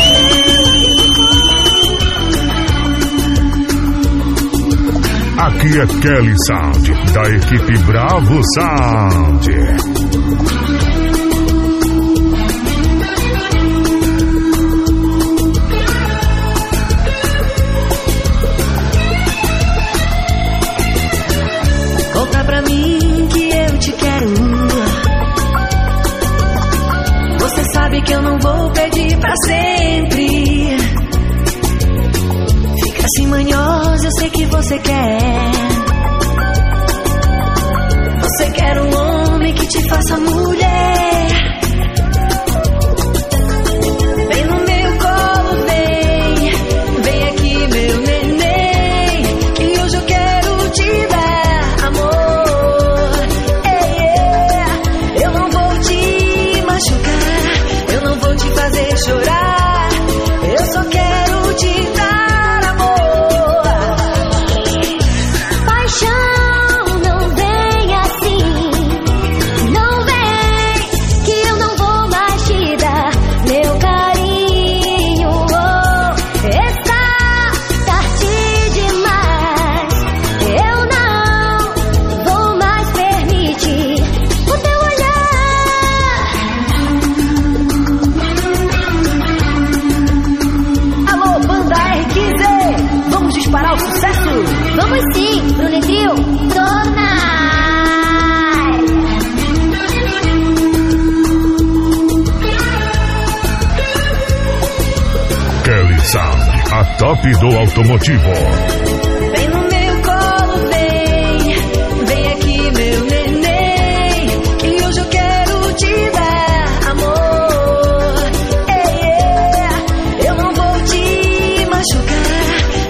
Aqui é Kelly Sound, da equipe Bravo Sound. Conta pra mim que eu te quero. Você sabe que eu não vou pedir pra sempre. Fica assim manhosa, eu sei que você quer. Você quer um homem que te faça mulher. Vem no meu colo, vem. Vem aqui, meu neném, que hoje eu quero te dar amor. Ei, ei, eu não vou te machucar, eu não vou te fazer chorar. Eu só quero te dar amor. Paixão, não vem assim. Não vem, que eu não vou mais te dar meu carinho. Oh, está tarde demais. Eu não vou mais permitir o teu olhar. Alô, banda R quinze, vamos disparar o sucesso? Vamos sim, Bruno e Trio, torna. Kelly Sound, a top do automotivo. Vem no meu colo, vem. Vem aqui, meu neném, que hoje eu quero te dar amor. Ei, ei, eu não vou te machucar,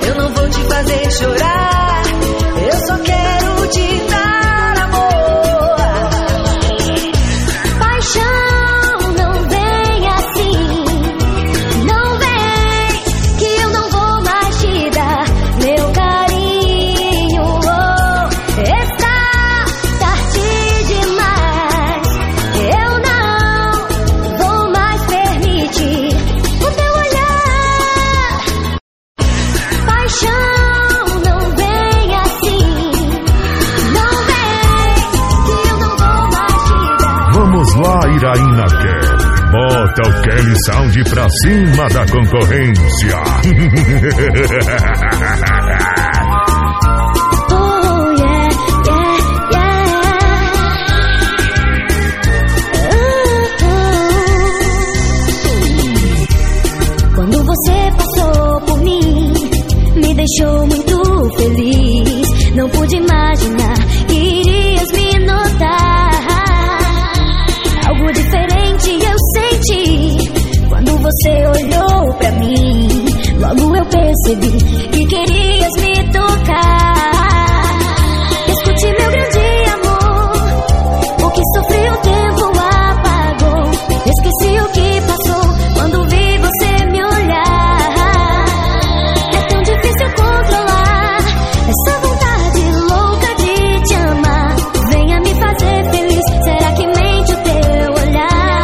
paixão, não vem assim. Não vem, que eu não vou mais te dar. Vamos lá, Iraína Kelly. Bota o Kelly Sound pra cima da concorrência. Oh, yeah, yeah, yeah. Uh, uh. Quando você passou por mim, me deixou muito feliz. Não pude imaginar que irias me notar. Algo diferente eu senti quando você olhou pra mim. Logo eu percebi que querias me tocar. Escute meu grande amor, o que sofri o tempo apagou. Esqueci o que passou quando vi você me olhar. É tão difícil controlar essa vontade louca de te amar. Venha me fazer feliz, será que mente o teu olhar?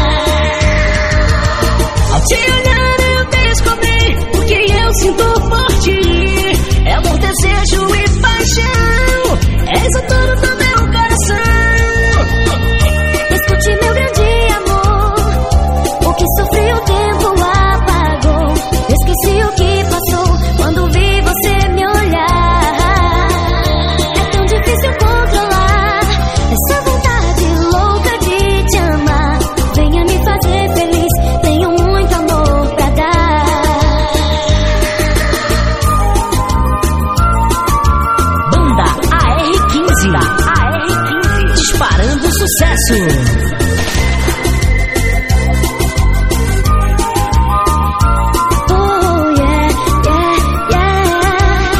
Ao te olhar eu descobri o que eu sinto por ti. É amor, desejo e paixão. És o dono do meu coração. Escute meu grande amor, o que sofri o tempo apagou. Esqueci o que passou quando vi você me olhar. É tão difícil controlar essa vontade louca de te amar. Venha me fazer feliz, tenho muito amor pra dar. Banda A R quinze. A R quinze. Disparando sucesso. Oh, yeah, yeah, yeah.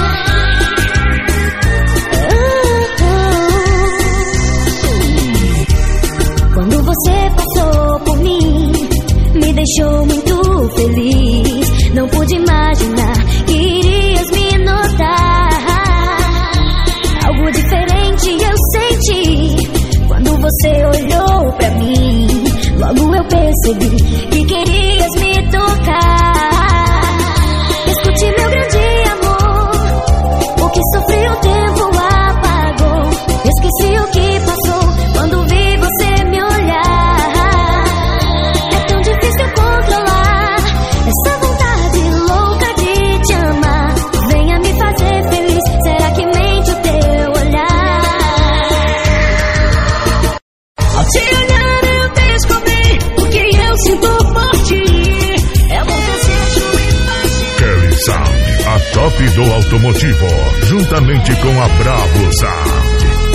Uh, uh. Quando você passou por mim, me deixou muito feliz. Não pude imaginar que irias me notar. Algo diferente eu senti quando você olhou pra mim. Logo eu percebi que querias me tocar. Escute meu grande amor, o que sofri o tempo apagou. Esqueci o que passou quando vi você me olhar. É tão difícil controlar essa vontade louca de te amar. Venha me fazer feliz, será que mente o teu olhar? Ao te olhar eu descobri o que eu sinto por ti. É amor, desejo e paixão. Kelly Sound, a top do automotivo, juntamente com a Bravo Sound.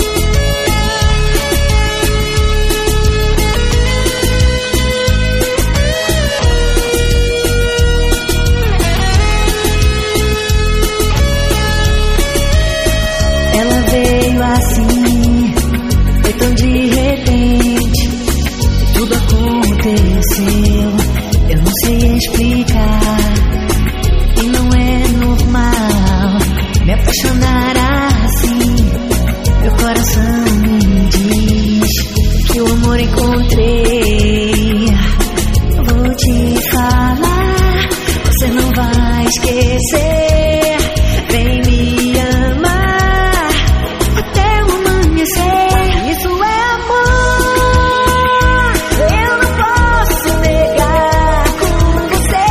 Ela veio assim, foi tão de repente. Tudo aconteceu, eu não sei explicar. E não é normal me apaixonar assim. Meu coração me diz que o amor encontrei. Vou te falar, você não vai esquecer. Vem me amar até o amanhecer. Isso é amor, eu não posso negar com você.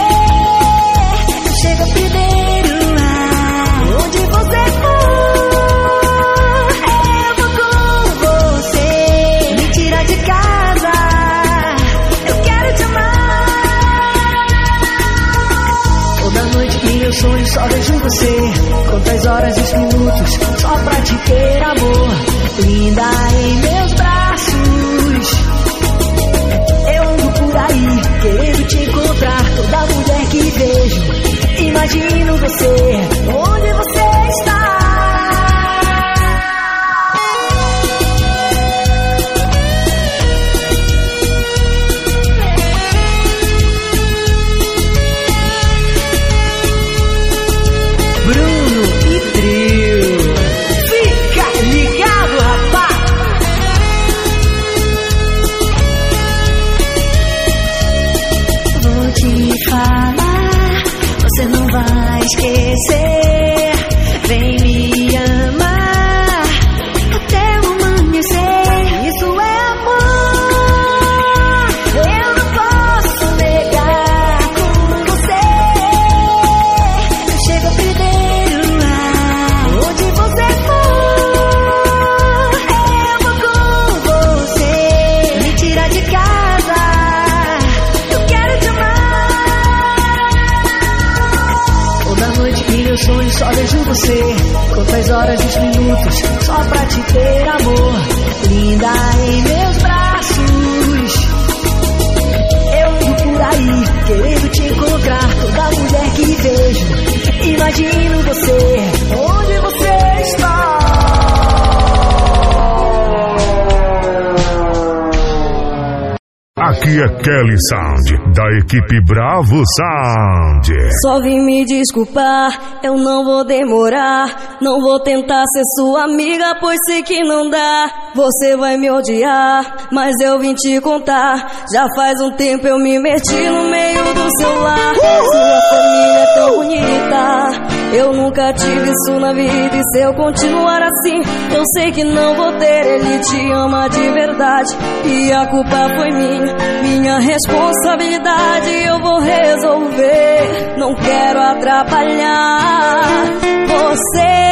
Chega primeiro lá, onde você for, eu vou com você. Me tira de casa, eu quero te amar. Toda noite meus sonhos só vejo você. Quantas horas e os minutos só pra te ter, amor. Linda em meus braços, eu ando por aí querendo te encontrar. Toda mulher que vejo, imagino você, onde você está. Bruno e Trio, fica ligado, rapaz. Vou te falar, você não vai esquecer. meu sonho só vejo você. Quantas horas e os minutos só pra te ter amor. Linda em meus braços. Eu ando por aí querendo te encontrar. Toda mulher que vejo, imagino você. Onde você está? Aqui é Kelly Sound, da equipe Bravo Sound. Só vim me desculpar, eu não vou demorar. Não vou tentar ser sua amiga, pois sei que não dá. Você vai me odiar, mas eu vim te contar. Já faz um tempo eu me meti no meio do seu lar. Sua família é tão bonita, eu nunca tive isso na vida. E se eu continuar assim, eu sei que não vou ter. Ele te ama de verdade e a culpa foi minha. Minha responsabilidade eu vou resolver. Não quero atrapalhar você.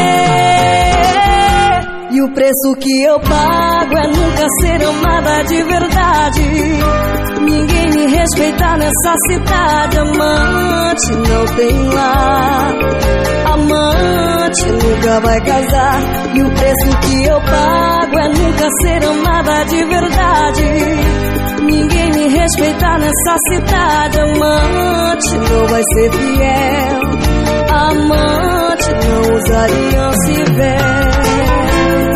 E o preço que eu pago é nunca ser amada de verdade. Ninguém me respeita nessa cidade. Amante não tem lá, amante nunca vai casar. E o preço que eu pago é nunca ser amada de verdade. Ninguém me respeita nessa cidade. Amante não vai ser fiel, amante não usa aliança e véu.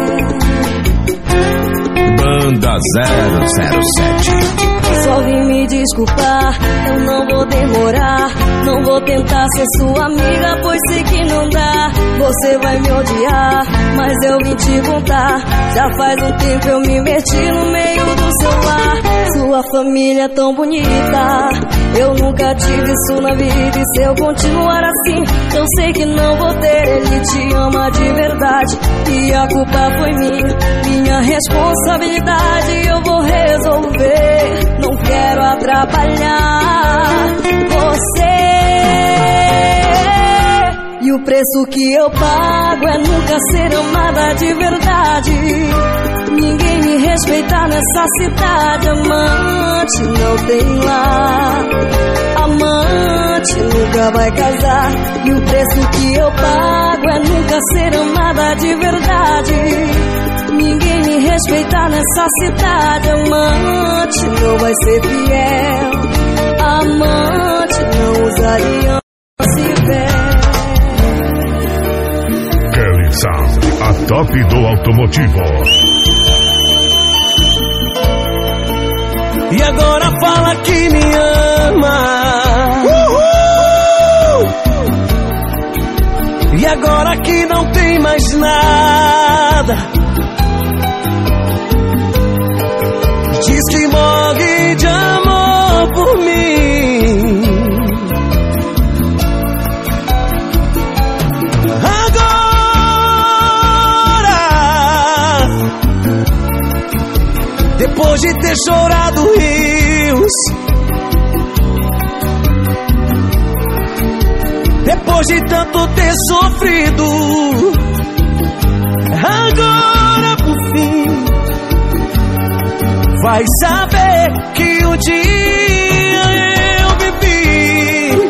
Banda zero zero sete. Só vim me desculpar, eu não vou demorar. Não vou tentar ser sua amiga, pois sei que não dá. Você vai me odiar, mas eu vim te contar. Já faz um tempo eu me meti no meio do seu lar. Sua família é tão bonita, eu nunca tive isso na vida. E se eu continuar assim, eu sei que não vou ter. Ele te ama de verdade e a culpa foi minha. Minha responsabilidade eu vou resolver. Não quero atrapalhar você. E o preço que eu pago é nunca ser amada de verdade. Ninguém me respeita nessa cidade. Amante não tem lá, amante nunca vai casar. E o preço que eu pago é nunca ser amada de verdade. Ninguém me respeita nessa cidade. Amante não vai ser fiel, amante não usa aliança e véu. Kelly Sound, a top do automotivo. E agora fala que me ama. Uhul! E agora que não tem mais nada, diz que morre de amor por mim. Agora, depois de ter chorado rios, depois de tanto ter sofrido, agora por fim vai saber que um dia eu vivi.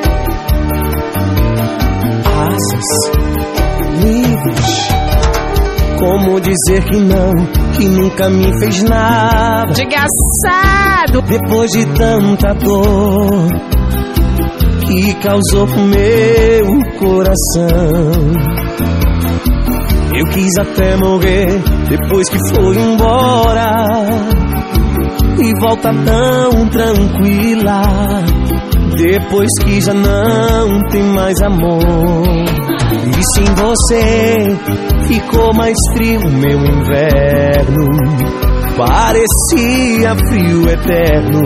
Asas livres, como dizer que não, que nunca me fez nada. Desgraçado! Depois de tanta dor que causou pro meu coração, eu quis até morrer depois que foi embora. E volta tão tranquila depois que já não tem mais amor. E sem você ficou mais frio meu inverno, parecia frio eterno.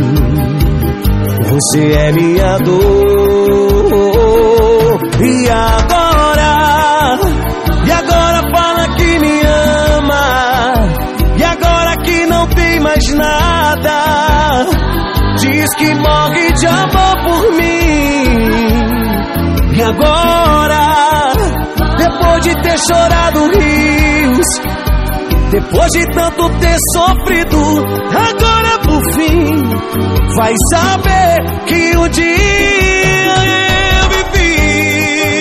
Você é minha dor. E agora, e agora fala que me ama. E agora que não tem mais nada, diz que morre de amor por mim. E agora, depois de ter chorado rios, depois de tanto ter sofrido, agora por fim vai saber que um dia eu vivi.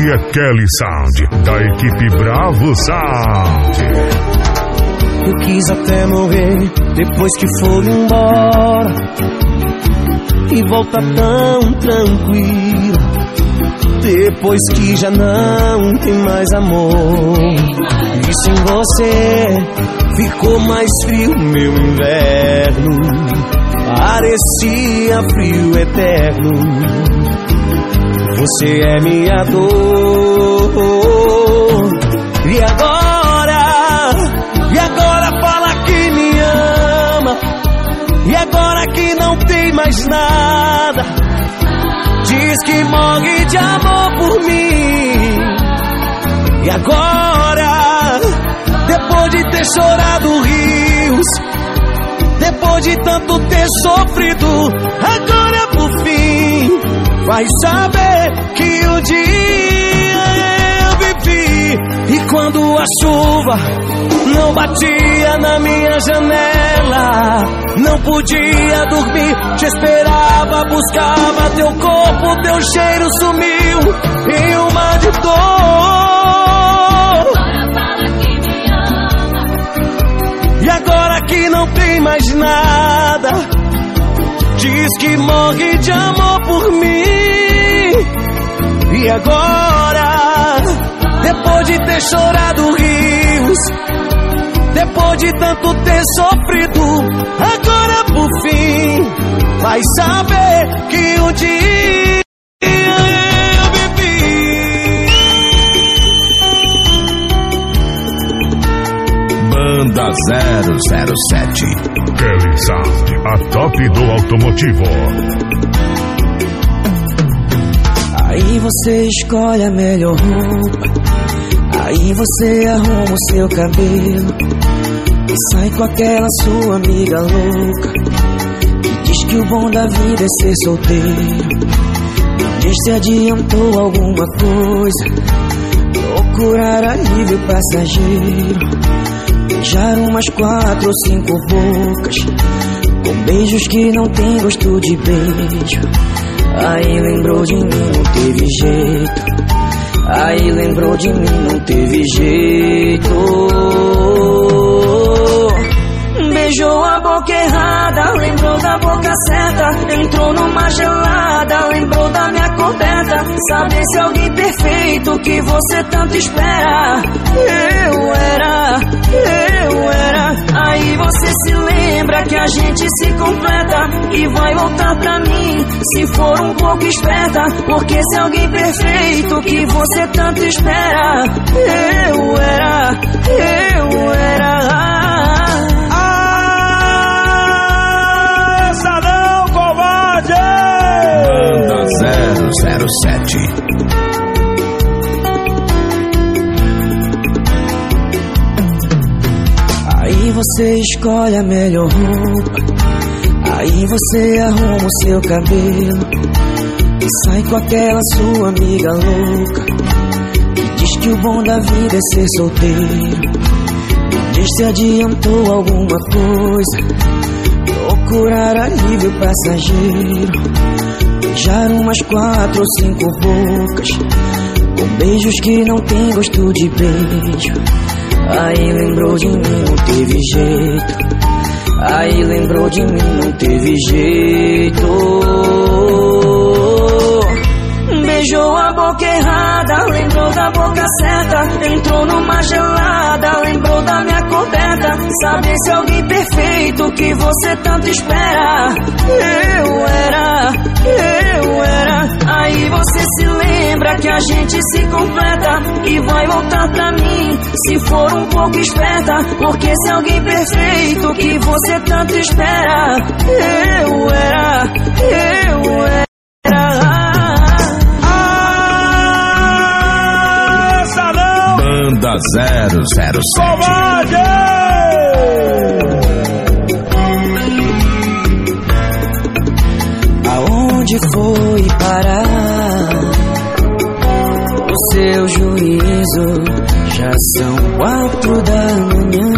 é Kelly Sound, da equipe Bravo Sound. Eu quis até morrer depois que foi embora e volta tão tranquilo, depois que já não tem mais amor. E sem você ficou mais frio meu inverno, parecia frio eterno. Você é minha dor. E agora, e agora fala que me ama, e agora que não tem mais nada, diz que morre de amor por mim. E agora, depois de ter chorado rios, depois de tanto ter sofrido, agora por fim vai saber que um dia eu vivi. E quando a chuva não batia na minha janela, não podia dormir, te esperava, buscava teu corpo, teu cheiro sumiu em um mar de dor. E agora que não tem mais nada, diz que morre de amor por mim. E agora, depois de ter chorado rios, depois de tanto ter sofrido, agora por fim vai saber que um dia eu vivi. Banda zero zero sete, Kelly Sound, a top do automotivo. Aí você escolhe a melhor roupa, aí você arruma o seu cabelo e sai com aquela sua amiga louca que diz que o bom da vida é ser solteiro. Diz se adiantou alguma coisa, procurar alívio passageiro, beijar umas quatro ou cinco bocas com beijos que não tem gosto de beijo. Aí lembrou de mim, não teve jeito. Aí lembrou de mim, não teve jeito. Beijou a boca errada, lembrou da boca certa. Entrou numa gelada, lembrou da minha coberta. Saber se alguém perfeito que você tanto espera. Eu era, eu era. Aí você se lembra que a gente se completa e vai voltar pra mim se for um pouco esperta. Porque se alguém perfeito que você tanto espera. Eu era, eu era. Banda zero zero sete. Aí você escolhe a melhor roupa, aí você arruma o seu cabelo e sai com aquela sua amiga louca que diz que o bom da vida é ser solteiro. Diz se adiantou alguma coisa, procurar alívio passageiro, beijar umas quatro ou cinco bocas com beijos que não tem gosto de beijo. Aí lembrou de mim, não teve jeito. Aí lembrou de mim, não teve jeito. Beijou a boca errada, lembrou da boca certa. Entrou numa gelada, lembrou da minha coberta. Saber se alguém perfeito que você tanto espera. Eu era, eu era. Aí você se lembra que a gente se completa e vai voltar pra mim se for um pouco esperta. Porque se alguém perfeito que você tanto espera. Eu era, eu era. Banda zero zero sete. Aonde foi parar o seu juízo? Já são quatro da manhã.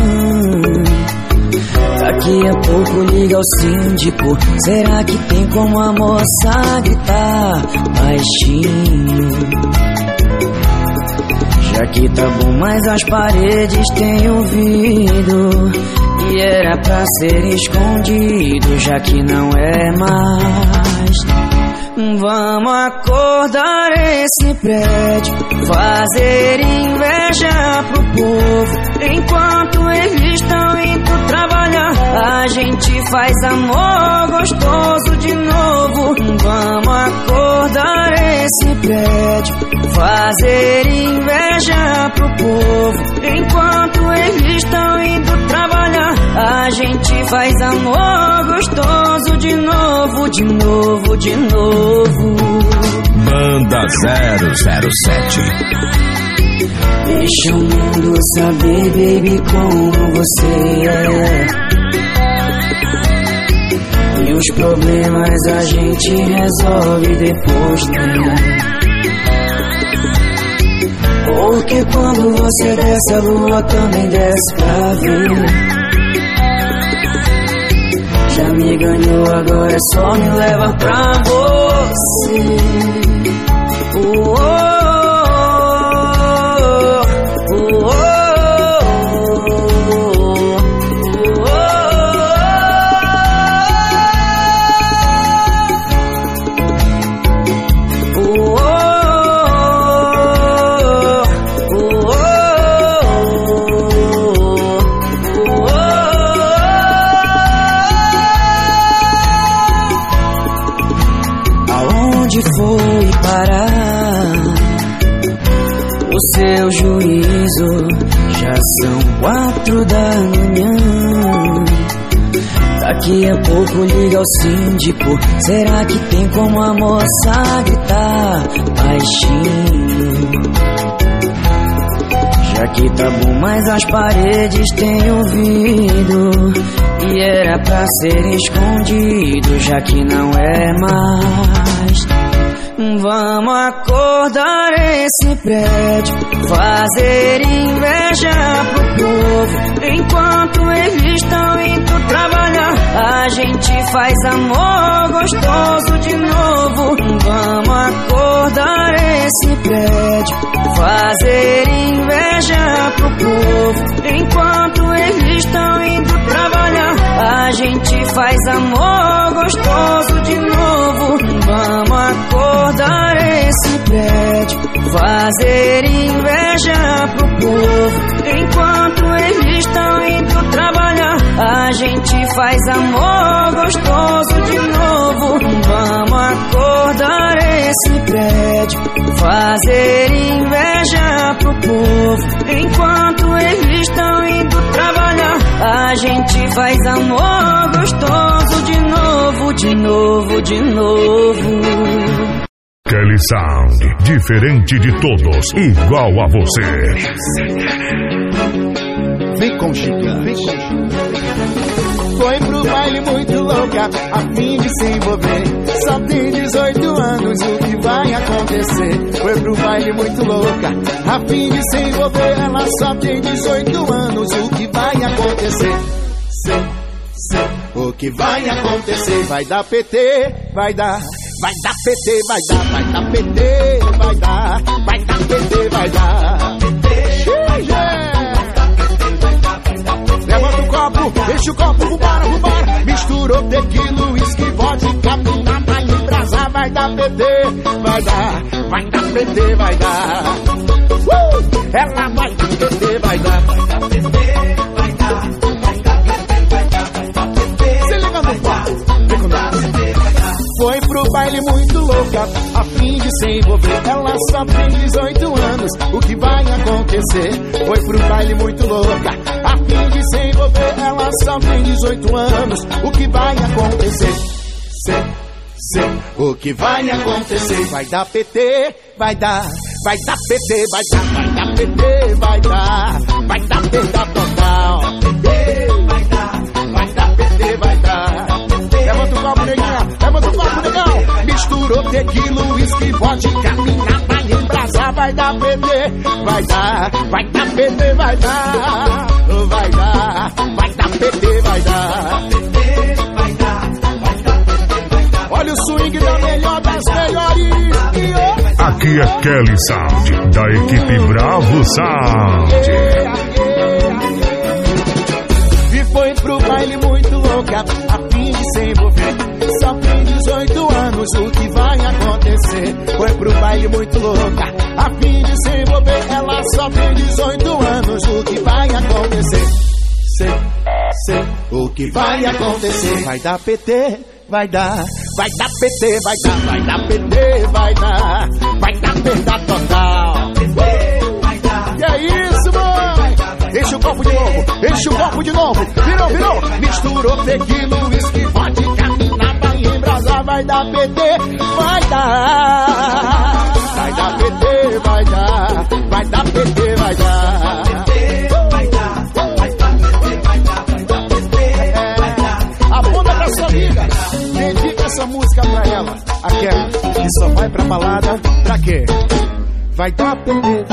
Daqui a pouco liga ao síndico. Será que tem como a moça gritar baixinho? Já que tá bom, mas as paredes têm ouvido. E era pra ser escondido, já que não é mais. Vamos acordar esse prédio, fazer inveja pro povo. Enquanto eles estão indo trabalhar, a gente faz amor gostoso de novo. Vamos acordar esse prédio, fazer inveja pro povo. Enquanto eles estão indo trabalhar, a gente faz amor gostoso de novo, de novo, de novo. Banda zero zero sete. Deixa o mundo saber, baby, como você é. E os problemas a gente resolve depois, né? Porque quando você desce, a lua também desce pra ver. Já me ganhou, agora é só me leva pra você. Oh, oh, oh, oh, foi parar o seu juízo? Já são quatro da manhã. Daqui a pouco liga ao síndico. Será que tem como a moça gritar baixinho? Já que tá bom, mas as paredes têm ouvido. E era pra ser escondido, já que não é mais. Vamos acordar esse prédio, fazer inveja pro povo. Enquanto eles estão indo trabalhar, a gente faz amor gostoso de novo. Vamos acordar esse prédio, fazer inveja pro povo. Enquanto eles estão indo trabalhar, a gente faz amor gostoso de novo. Vamos acordar esse prédio, fazer inveja pro povo. Enquanto eles estão indo trabalhar, a gente faz amor gostoso de novo. Vamos acordar esse prédio, fazer inveja pro povo. Enquanto eles estão indo trabalhar, a gente faz amor gostoso de novo, de novo, de novo. Kelly Sound, diferente de todos, igual a você. Vem com Chica, vem com Chica. Foi pro baile muito louca, a fim de se envolver. Só tem dezoito anos, o que vai acontecer? Foi pro baile muito louca, a fim de se envolver. Ela só tem dezoito anos, o que vai acontecer? Sei, sei, o que vai acontecer? Vai dar P T, vai dar. Vai dar P T, vai dar, vai dar P T, vai dar. Vai dar P T, vai dar. Levanta o copo, enche o copo, vambora, vambora. Misturou tequila, uísque, vodka, mina, vai embrasar. Vai dar P T, vai dar. Vai dar P T, vai dar. Uh! Ela vai dar P T, vai dar. Vai dar P T, vai dar. Vai dar P T, vai dar. Vai dar P T. Se liga no quarto, vem com nós. Foi pro baile muito louca, a fim de se envolver. Ela só tem dezoito anos, o que vai acontecer? Foi pro baile muito louca, a fim de se envolver. Ela só tem dezoito anos, o que vai acontecer? Sei, sei, o que vai acontecer? Vai dar P T, vai dar. Vai dar P T, vai dar, vai dar P T, vai dar. Vai dar P T total. Vai dar, vai dar P T, vai dar. Levanta o copo, neguinha, levanta o copo, negão. Misturou tequila, uísque, vodka, mina, vai embrasar. Vai dar P T, vai dar. Vai dar P T, vai dar. Vai dar, vai dar P T, vai dar. Olha o swing da melhor das melhores. aqui é Kelly Sound, da equipe Bravo Sound. E foi pro baile muito louca, a fim de se envolver. Só tem dezoito anos, o que vai acontecer? Foi pro baile muito louca, a fim de se envolver. Ela só tem dezoito anos, o que vai acontecer? Sei, sei, o que vai acontecer? Vai dar P T, vai dar, vai dar P T, vai dar, vai dar P T, vai dar, vai dar perda total. E é isso, mãe! Enche o copo de novo, enche o copo de novo. Virou, virou, misturou tequila, uísque, vodka, mina, vai embrasar, vai dar P T, vai dar, vai dar P T, vai dar, vai dar P T, vai dar. Aponta pra sua amiga, dedica essa música pra ela, aquela que só vai pra balada, pra quê? Vai dar P T.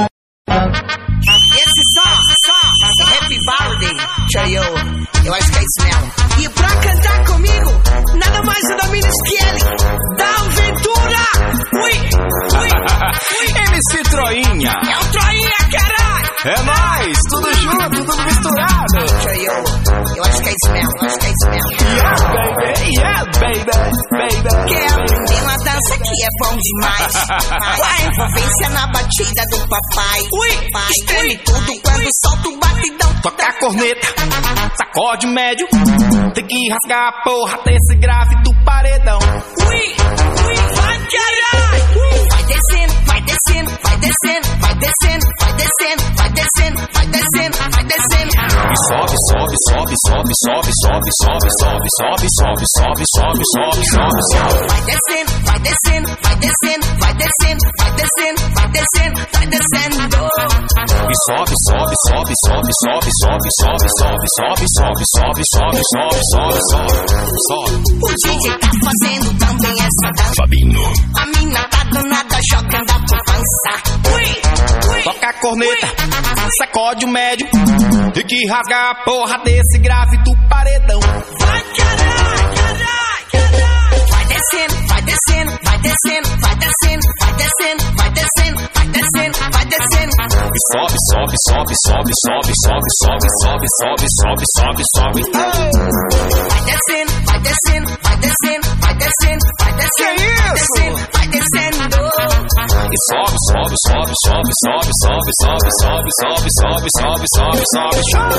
Esse som, Happy Birthday, Chayo, eu acho que é isso mesmo. E pra cantar comigo, nada mais nada menos que ele, da Aventura. Ui, ui, ui. M C Troinha. É o Troinha, caralho. É nóis, tudo junto, tudo misturado. Chayo, eu acho que é isso mesmo, eu acho que é isso mesmo. Yeah, baby, yeah, baby, baby. Quer aprender uma dança que é bom demais. Com a envolvência na batida do papai. Ui, pai, treme tudo quando solta o batidão. Toca a corneta, sacode médio. Tem que rasgar a porra desse grave do paredão. Ui, ui, vai caralho. Vai descendo, vai descendo, vai descendo, vai descendo, vai descendo, vai descendo, vai descendo, vai descendo. E sobe, sobe, sobe, sobe, sobe, sobe, sobe, sobe, sobe, sobe, sobe, sobe, sobe, sobe, sobe. Vai descendo, vai descendo, vai descendo, vai descendo, vai descendo, vai descendo, vai descendo. E sobe, sobe, sobe, sobe, sobe, sobe, sobe, sobe, sobe, sobe, sobe, sobe, sobe, sobe, sobe, sobe. O D J tá fazendo também essa dança. Fabinho. A mina tá danada jogando a poupança. Ui, ui. Toca a corneta, sacode o médio. Tem que rasgar a porra desse grave do paredão. Vai caralho, caralho, caralho. Vai descendo, vai descendo, vai descendo, vai descendo, vai descendo, vai descendo, vai descendo, vai descendo. E sobe, sobe, sobe, sobe, sobe, sobe, sobe, sobe, sobe, sobe, sobe, sobe. Vai descendo, vai descendo, vai descendo, vai descendo, vai descendo, vai descendo, vai descendo. E sobe, sobe, sobe, sobe, sobe, sobe, sobe, sobe, sobe, sobe, sobe, sobe, sobe, sobe.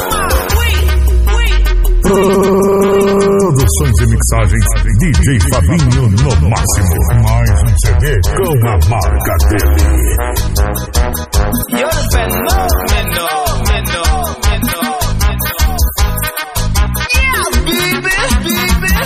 Produções e mixagens D J Fabinho no máximo. Mais um C D com a marca dele. You're the phenomenal, phenomenal, phenomenal. Yeah, baby, baby,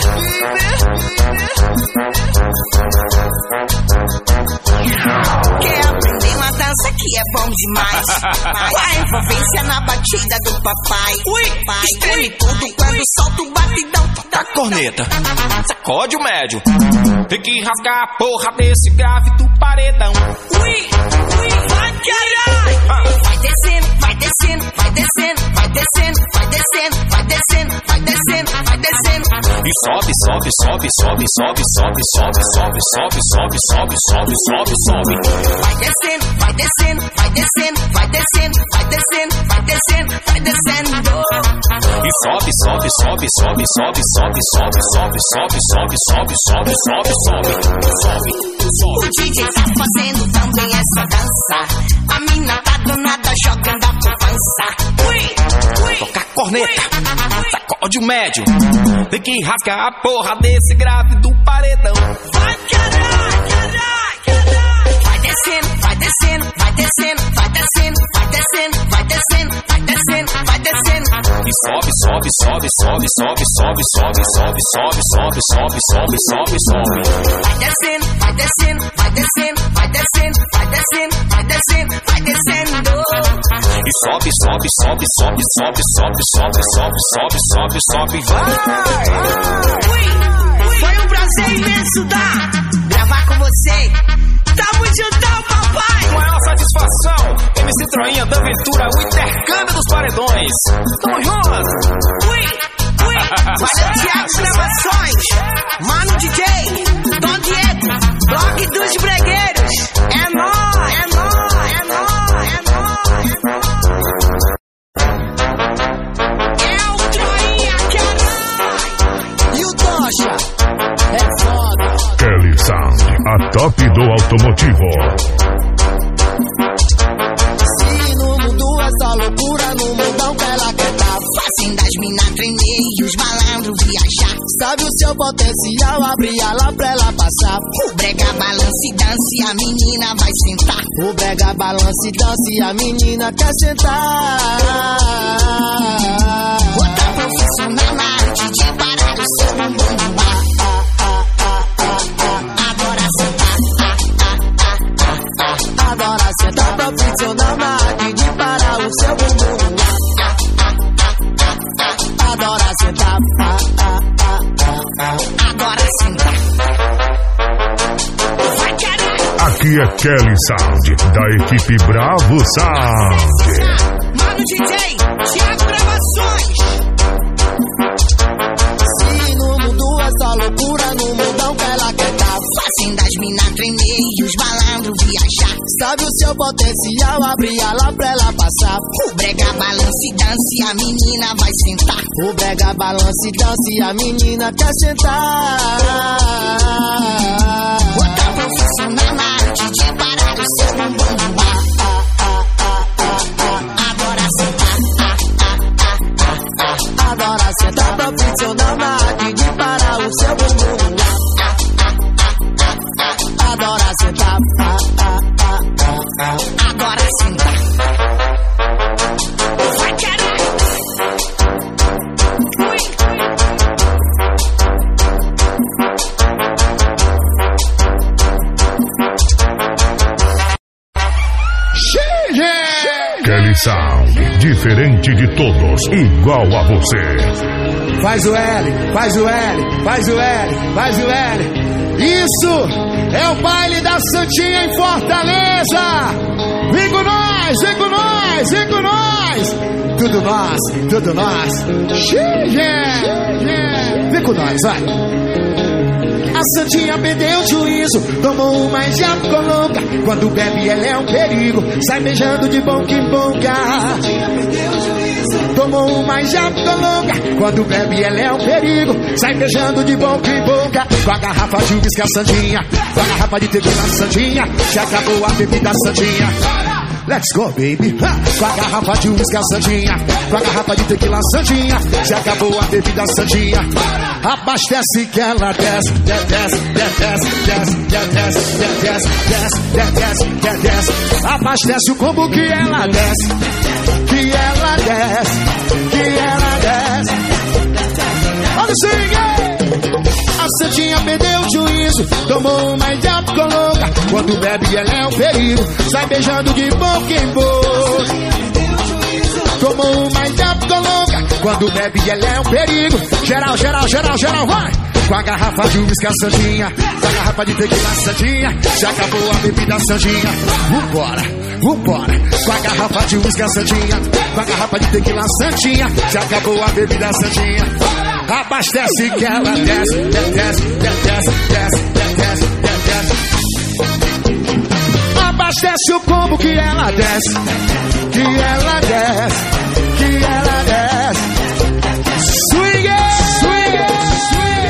baby. Quer aprender uma dança que é bom demais? Com a envolvência na batida do papai. Ui, pai, treme tudo quando solta o batidão. Toca a corneta, sacode o médio. Tem que rasgar a porra desse grave do paredão. Ui, ui, vai caralho. Vai descendo, vai descendo, vai descendo, vai descendo, vai descendo, vai descendo, vai descendo, vai descendo. E sobe, sobe, sobe, sobe, sobe, sobe, sobe, sobe, sobe, sobe, sobe, sobe, sobe, sobe. Vai descendo, vai descendo, vai descendo, vai descendo, vai descendo, vai descendo, vai descendo. E sobe, sobe, sobe, sobe, sobe, sobe, sobe, sobe, sobe, sobe, sobe, sobe, sobe, sobe, sobe, sobe. O D J tá fazendo também essa dança. A mina tá danada jogando a poupança. Ui, ui. Toca a corneta, sacode o médio. Tem que rasgar a porra desse grave do paredão. Vai caralho, caralho, caralho. Vai descendo, vai descendo, vai descendo, vai descendo, vai descendo, vai descendo, vai descendo, vai descendo. E sobe, sobe, sobe, sobe, sobe, sobe, sobe, sobe, sobe, sobe, sobe, sobe, sobe, sobe. Vai descendo, vai descendo, vai descendo, vai descendo, vai descendo, vai descendo, vai descendo. E sobe, sobe, sobe, sobe, sobe, sobe, sobe, sobe, sobe, sobe, sobe, vai. Ui, foi um prazer imenso dar, gravar com você. Tamo juntão, papai. Maior satisfação, M C Troinha da Aventura, o intercâmbio dos paredões. Tamo junto. Ui, ui. Valeu, Thiago Gravações, Mano D J, Dom Diego, Blog dos Bregueiros. É nóis. Automotivo. Se no mundo é só loucura, no mundão que ela quer tá. Fazem das mina tremer e os malandros viajar. Sabe o seu potencial, abre ala pra ela passar. O brega balance e dance, a menina vai sentar. O brega balance e dance, a menina quer sentar. Outra profissional na arte de parar o seu bumbum no ar. Adora sentar. Adora sentar, profissional na arte de parar o seu bumbum no ar. Adora sentar. Agora sentar. Aqui é Kelly Sound, da equipe Bravo Sound. Mano D J, Thiago Gravações. Se no mundo é só loucura, no mundão que ela quer tá. Fazem das mina tremer e os malandros viajar. Sabe o seu potencial, abre ala pra ela passar. O brega balance e dance, a menina vai sentar. O brega balance e dance, a menina quer sentar. Outra profissional na arte de parar o seu bumbum no ar. Adora sentar. Adora sentar, profissional na arte de parar o seu bumbum no ar. Adora sentar. Agora sentar. Vai, caralho. Kelly Sound, diferente de todos, igual a você. Faz o L, faz o L, faz o L, faz o L. Isso é o baile da Santinha em Fortaleza. Vem com nós, vem com nós, vem com nós. Tudo nós, tudo nós. Vem com nós, vai. A Santinha perdeu o juízo, tomou uma e já ficou louca. Quando bebe ela é um perigo, sai beijando de boca em boca. A Santinha perdeu o juízo, tomou uma e já ficou louca. Quando bebe ela é um perigo, sai beijando de boca em boca. Com a garrafa de uísque a Santinha, com a garrafa de tequila a Santinha, já acabou a bebida Santinha. Let's go, baby. Ha! Com a garrafa de uísque a Santinha, com a garrafa de tequila Santinha, já acabou a bebida Santinha. Abastece que ela desce, desce, desce, desce, desce, desce, desce, desce, desce. Abastece o combo que ela desce, que ela desce, que ela desce. Olha o swing! A Santinha perdeu o juízo, tomou uma e já ficou louca. Quando bebe ela é um perigo, sai beijando de boca em boca. Tomou uma e já ficou louca. Quando bebe ela é um perigo. Geral, geral, geral, geral, vai! Com a garrafa de uísque a Santinha, com a garrafa de tequila Santinha, já acabou a bebida Santinha. Vambora, vambora. Com a garrafa de uísque a Santinha, com a garrafa de tequila Santinha, já acabou a bebida Santinha. Abastece que ela desce, desce, desce, desce, desce, desce. Abastece o combo que ela desce, que ela desce, que ela desce. Swing, swing, swing.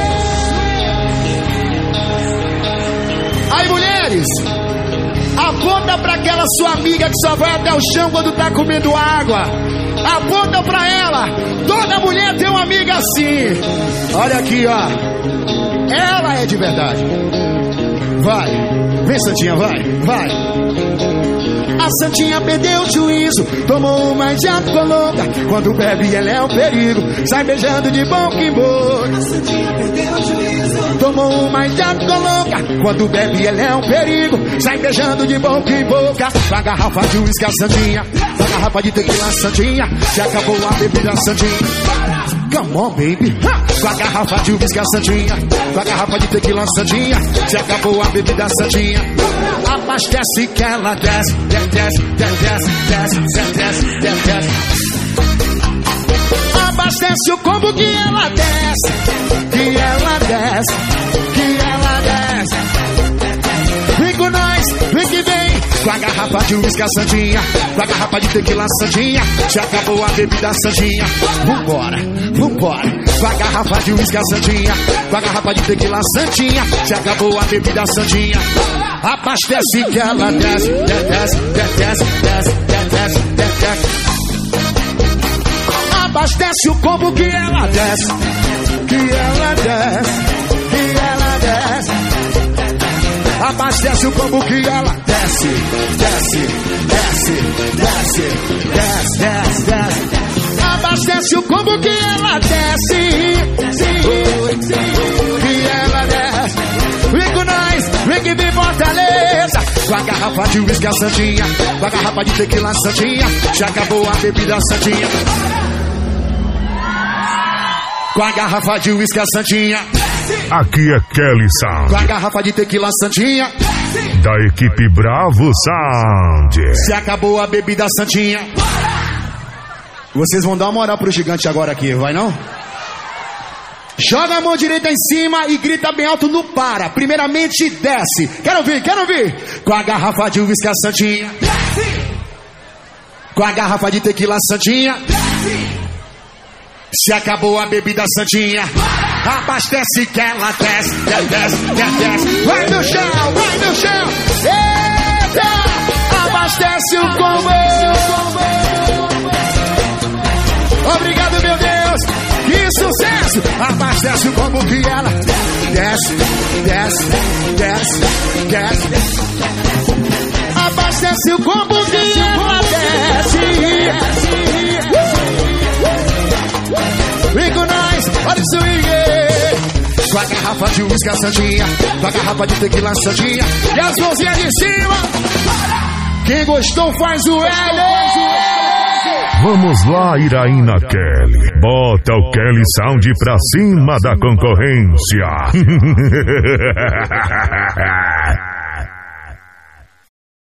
Aí, mulheres, aponta pra aquela sua amiga que só vai até o chão quando tá comendo água. Aponta pra ela. Toda mulher tem uma amiga assim. Olha aqui, ó. Ela é de verdade. Vai. Vem, Santinha, vai. Vai. A Santinha perdeu o juízo, tomou uma e já ficou louca. Quando bebe ela é um perigo, sai beijando de boca em boca. A Santinha perdeu o juízo, tomou uma e já ficou louca. Quando bebe ela é um perigo, sai beijando de boca em boca. Com a garrafa de uísque a Santinha, com a garrafa de tequila Santinha, já acabou a bebida Santinha. Come on, baby. Ha! Com a garrafa de uísque a Santinha, com a garrafa de tequila Santinha, já acabou a bebida Santinha. Abastece que ela desce, desce, desce, desce, desce, desce, desce. Abastece o combo que ela desce, que ela desce, que ela desce. Vem com nós, vem que vem, Com a garrafa de uísque a Santinha, com a garrafa de tequila Santinha, se acabou a bebida Santinha. Vambora, vambora. Com a garrafa de uísque a Santinha, com a garrafa de tequila Santinha, se acabou a bebida Santinha. Abastece que ela desce, desce, desce, desce, desce, desce. Abastece o combo que ela desce, que ela desce, que ela desce. Abastece o combo que ela desce, desce, desce, desce, desce, desce, desce. Abastece o combo que ela desce, que ela desce. Vem com nós, vem que vem Fortaleza. Com a garrafa de uísque a Santinha, com a garrafa de tequila Santinha, já acabou a bebida Santinha. Com a garrafa de uísque a Santinha. Aqui é Kelly Sound. Com a garrafa de tequila Santinha. Da equipe Bravo Sound. Se acabou a bebida Santinha. Vocês vão dar uma moral pro gigante agora aqui, vai não? Joga a mão direita em cima e grita bem alto no para. Primeiramente desce. Quero ouvir, quero ouvir. Com a garrafa de uísque a Santinha. Com a garrafa de tequila Santinha. Se acabou a bebida Santinha. Abastece que ela desce, desce, desce, desce. Vai no chão, vai no chão. Eita! Abastece o combo. Obrigado, meu Deus. Que sucesso. Abastece o combo que ela desce, desce, desce, desce. Abastece o combo que ela desce. Vem com nós, olha o swing. Com a garrafa de uísque a Santinha, com a garrafa de tequila Santinha, e as mãozinhas de cima. Quem gostou faz o L. Vamos lá, Iraína Kelly. Bota o Kelly Sound pra cima da concorrência.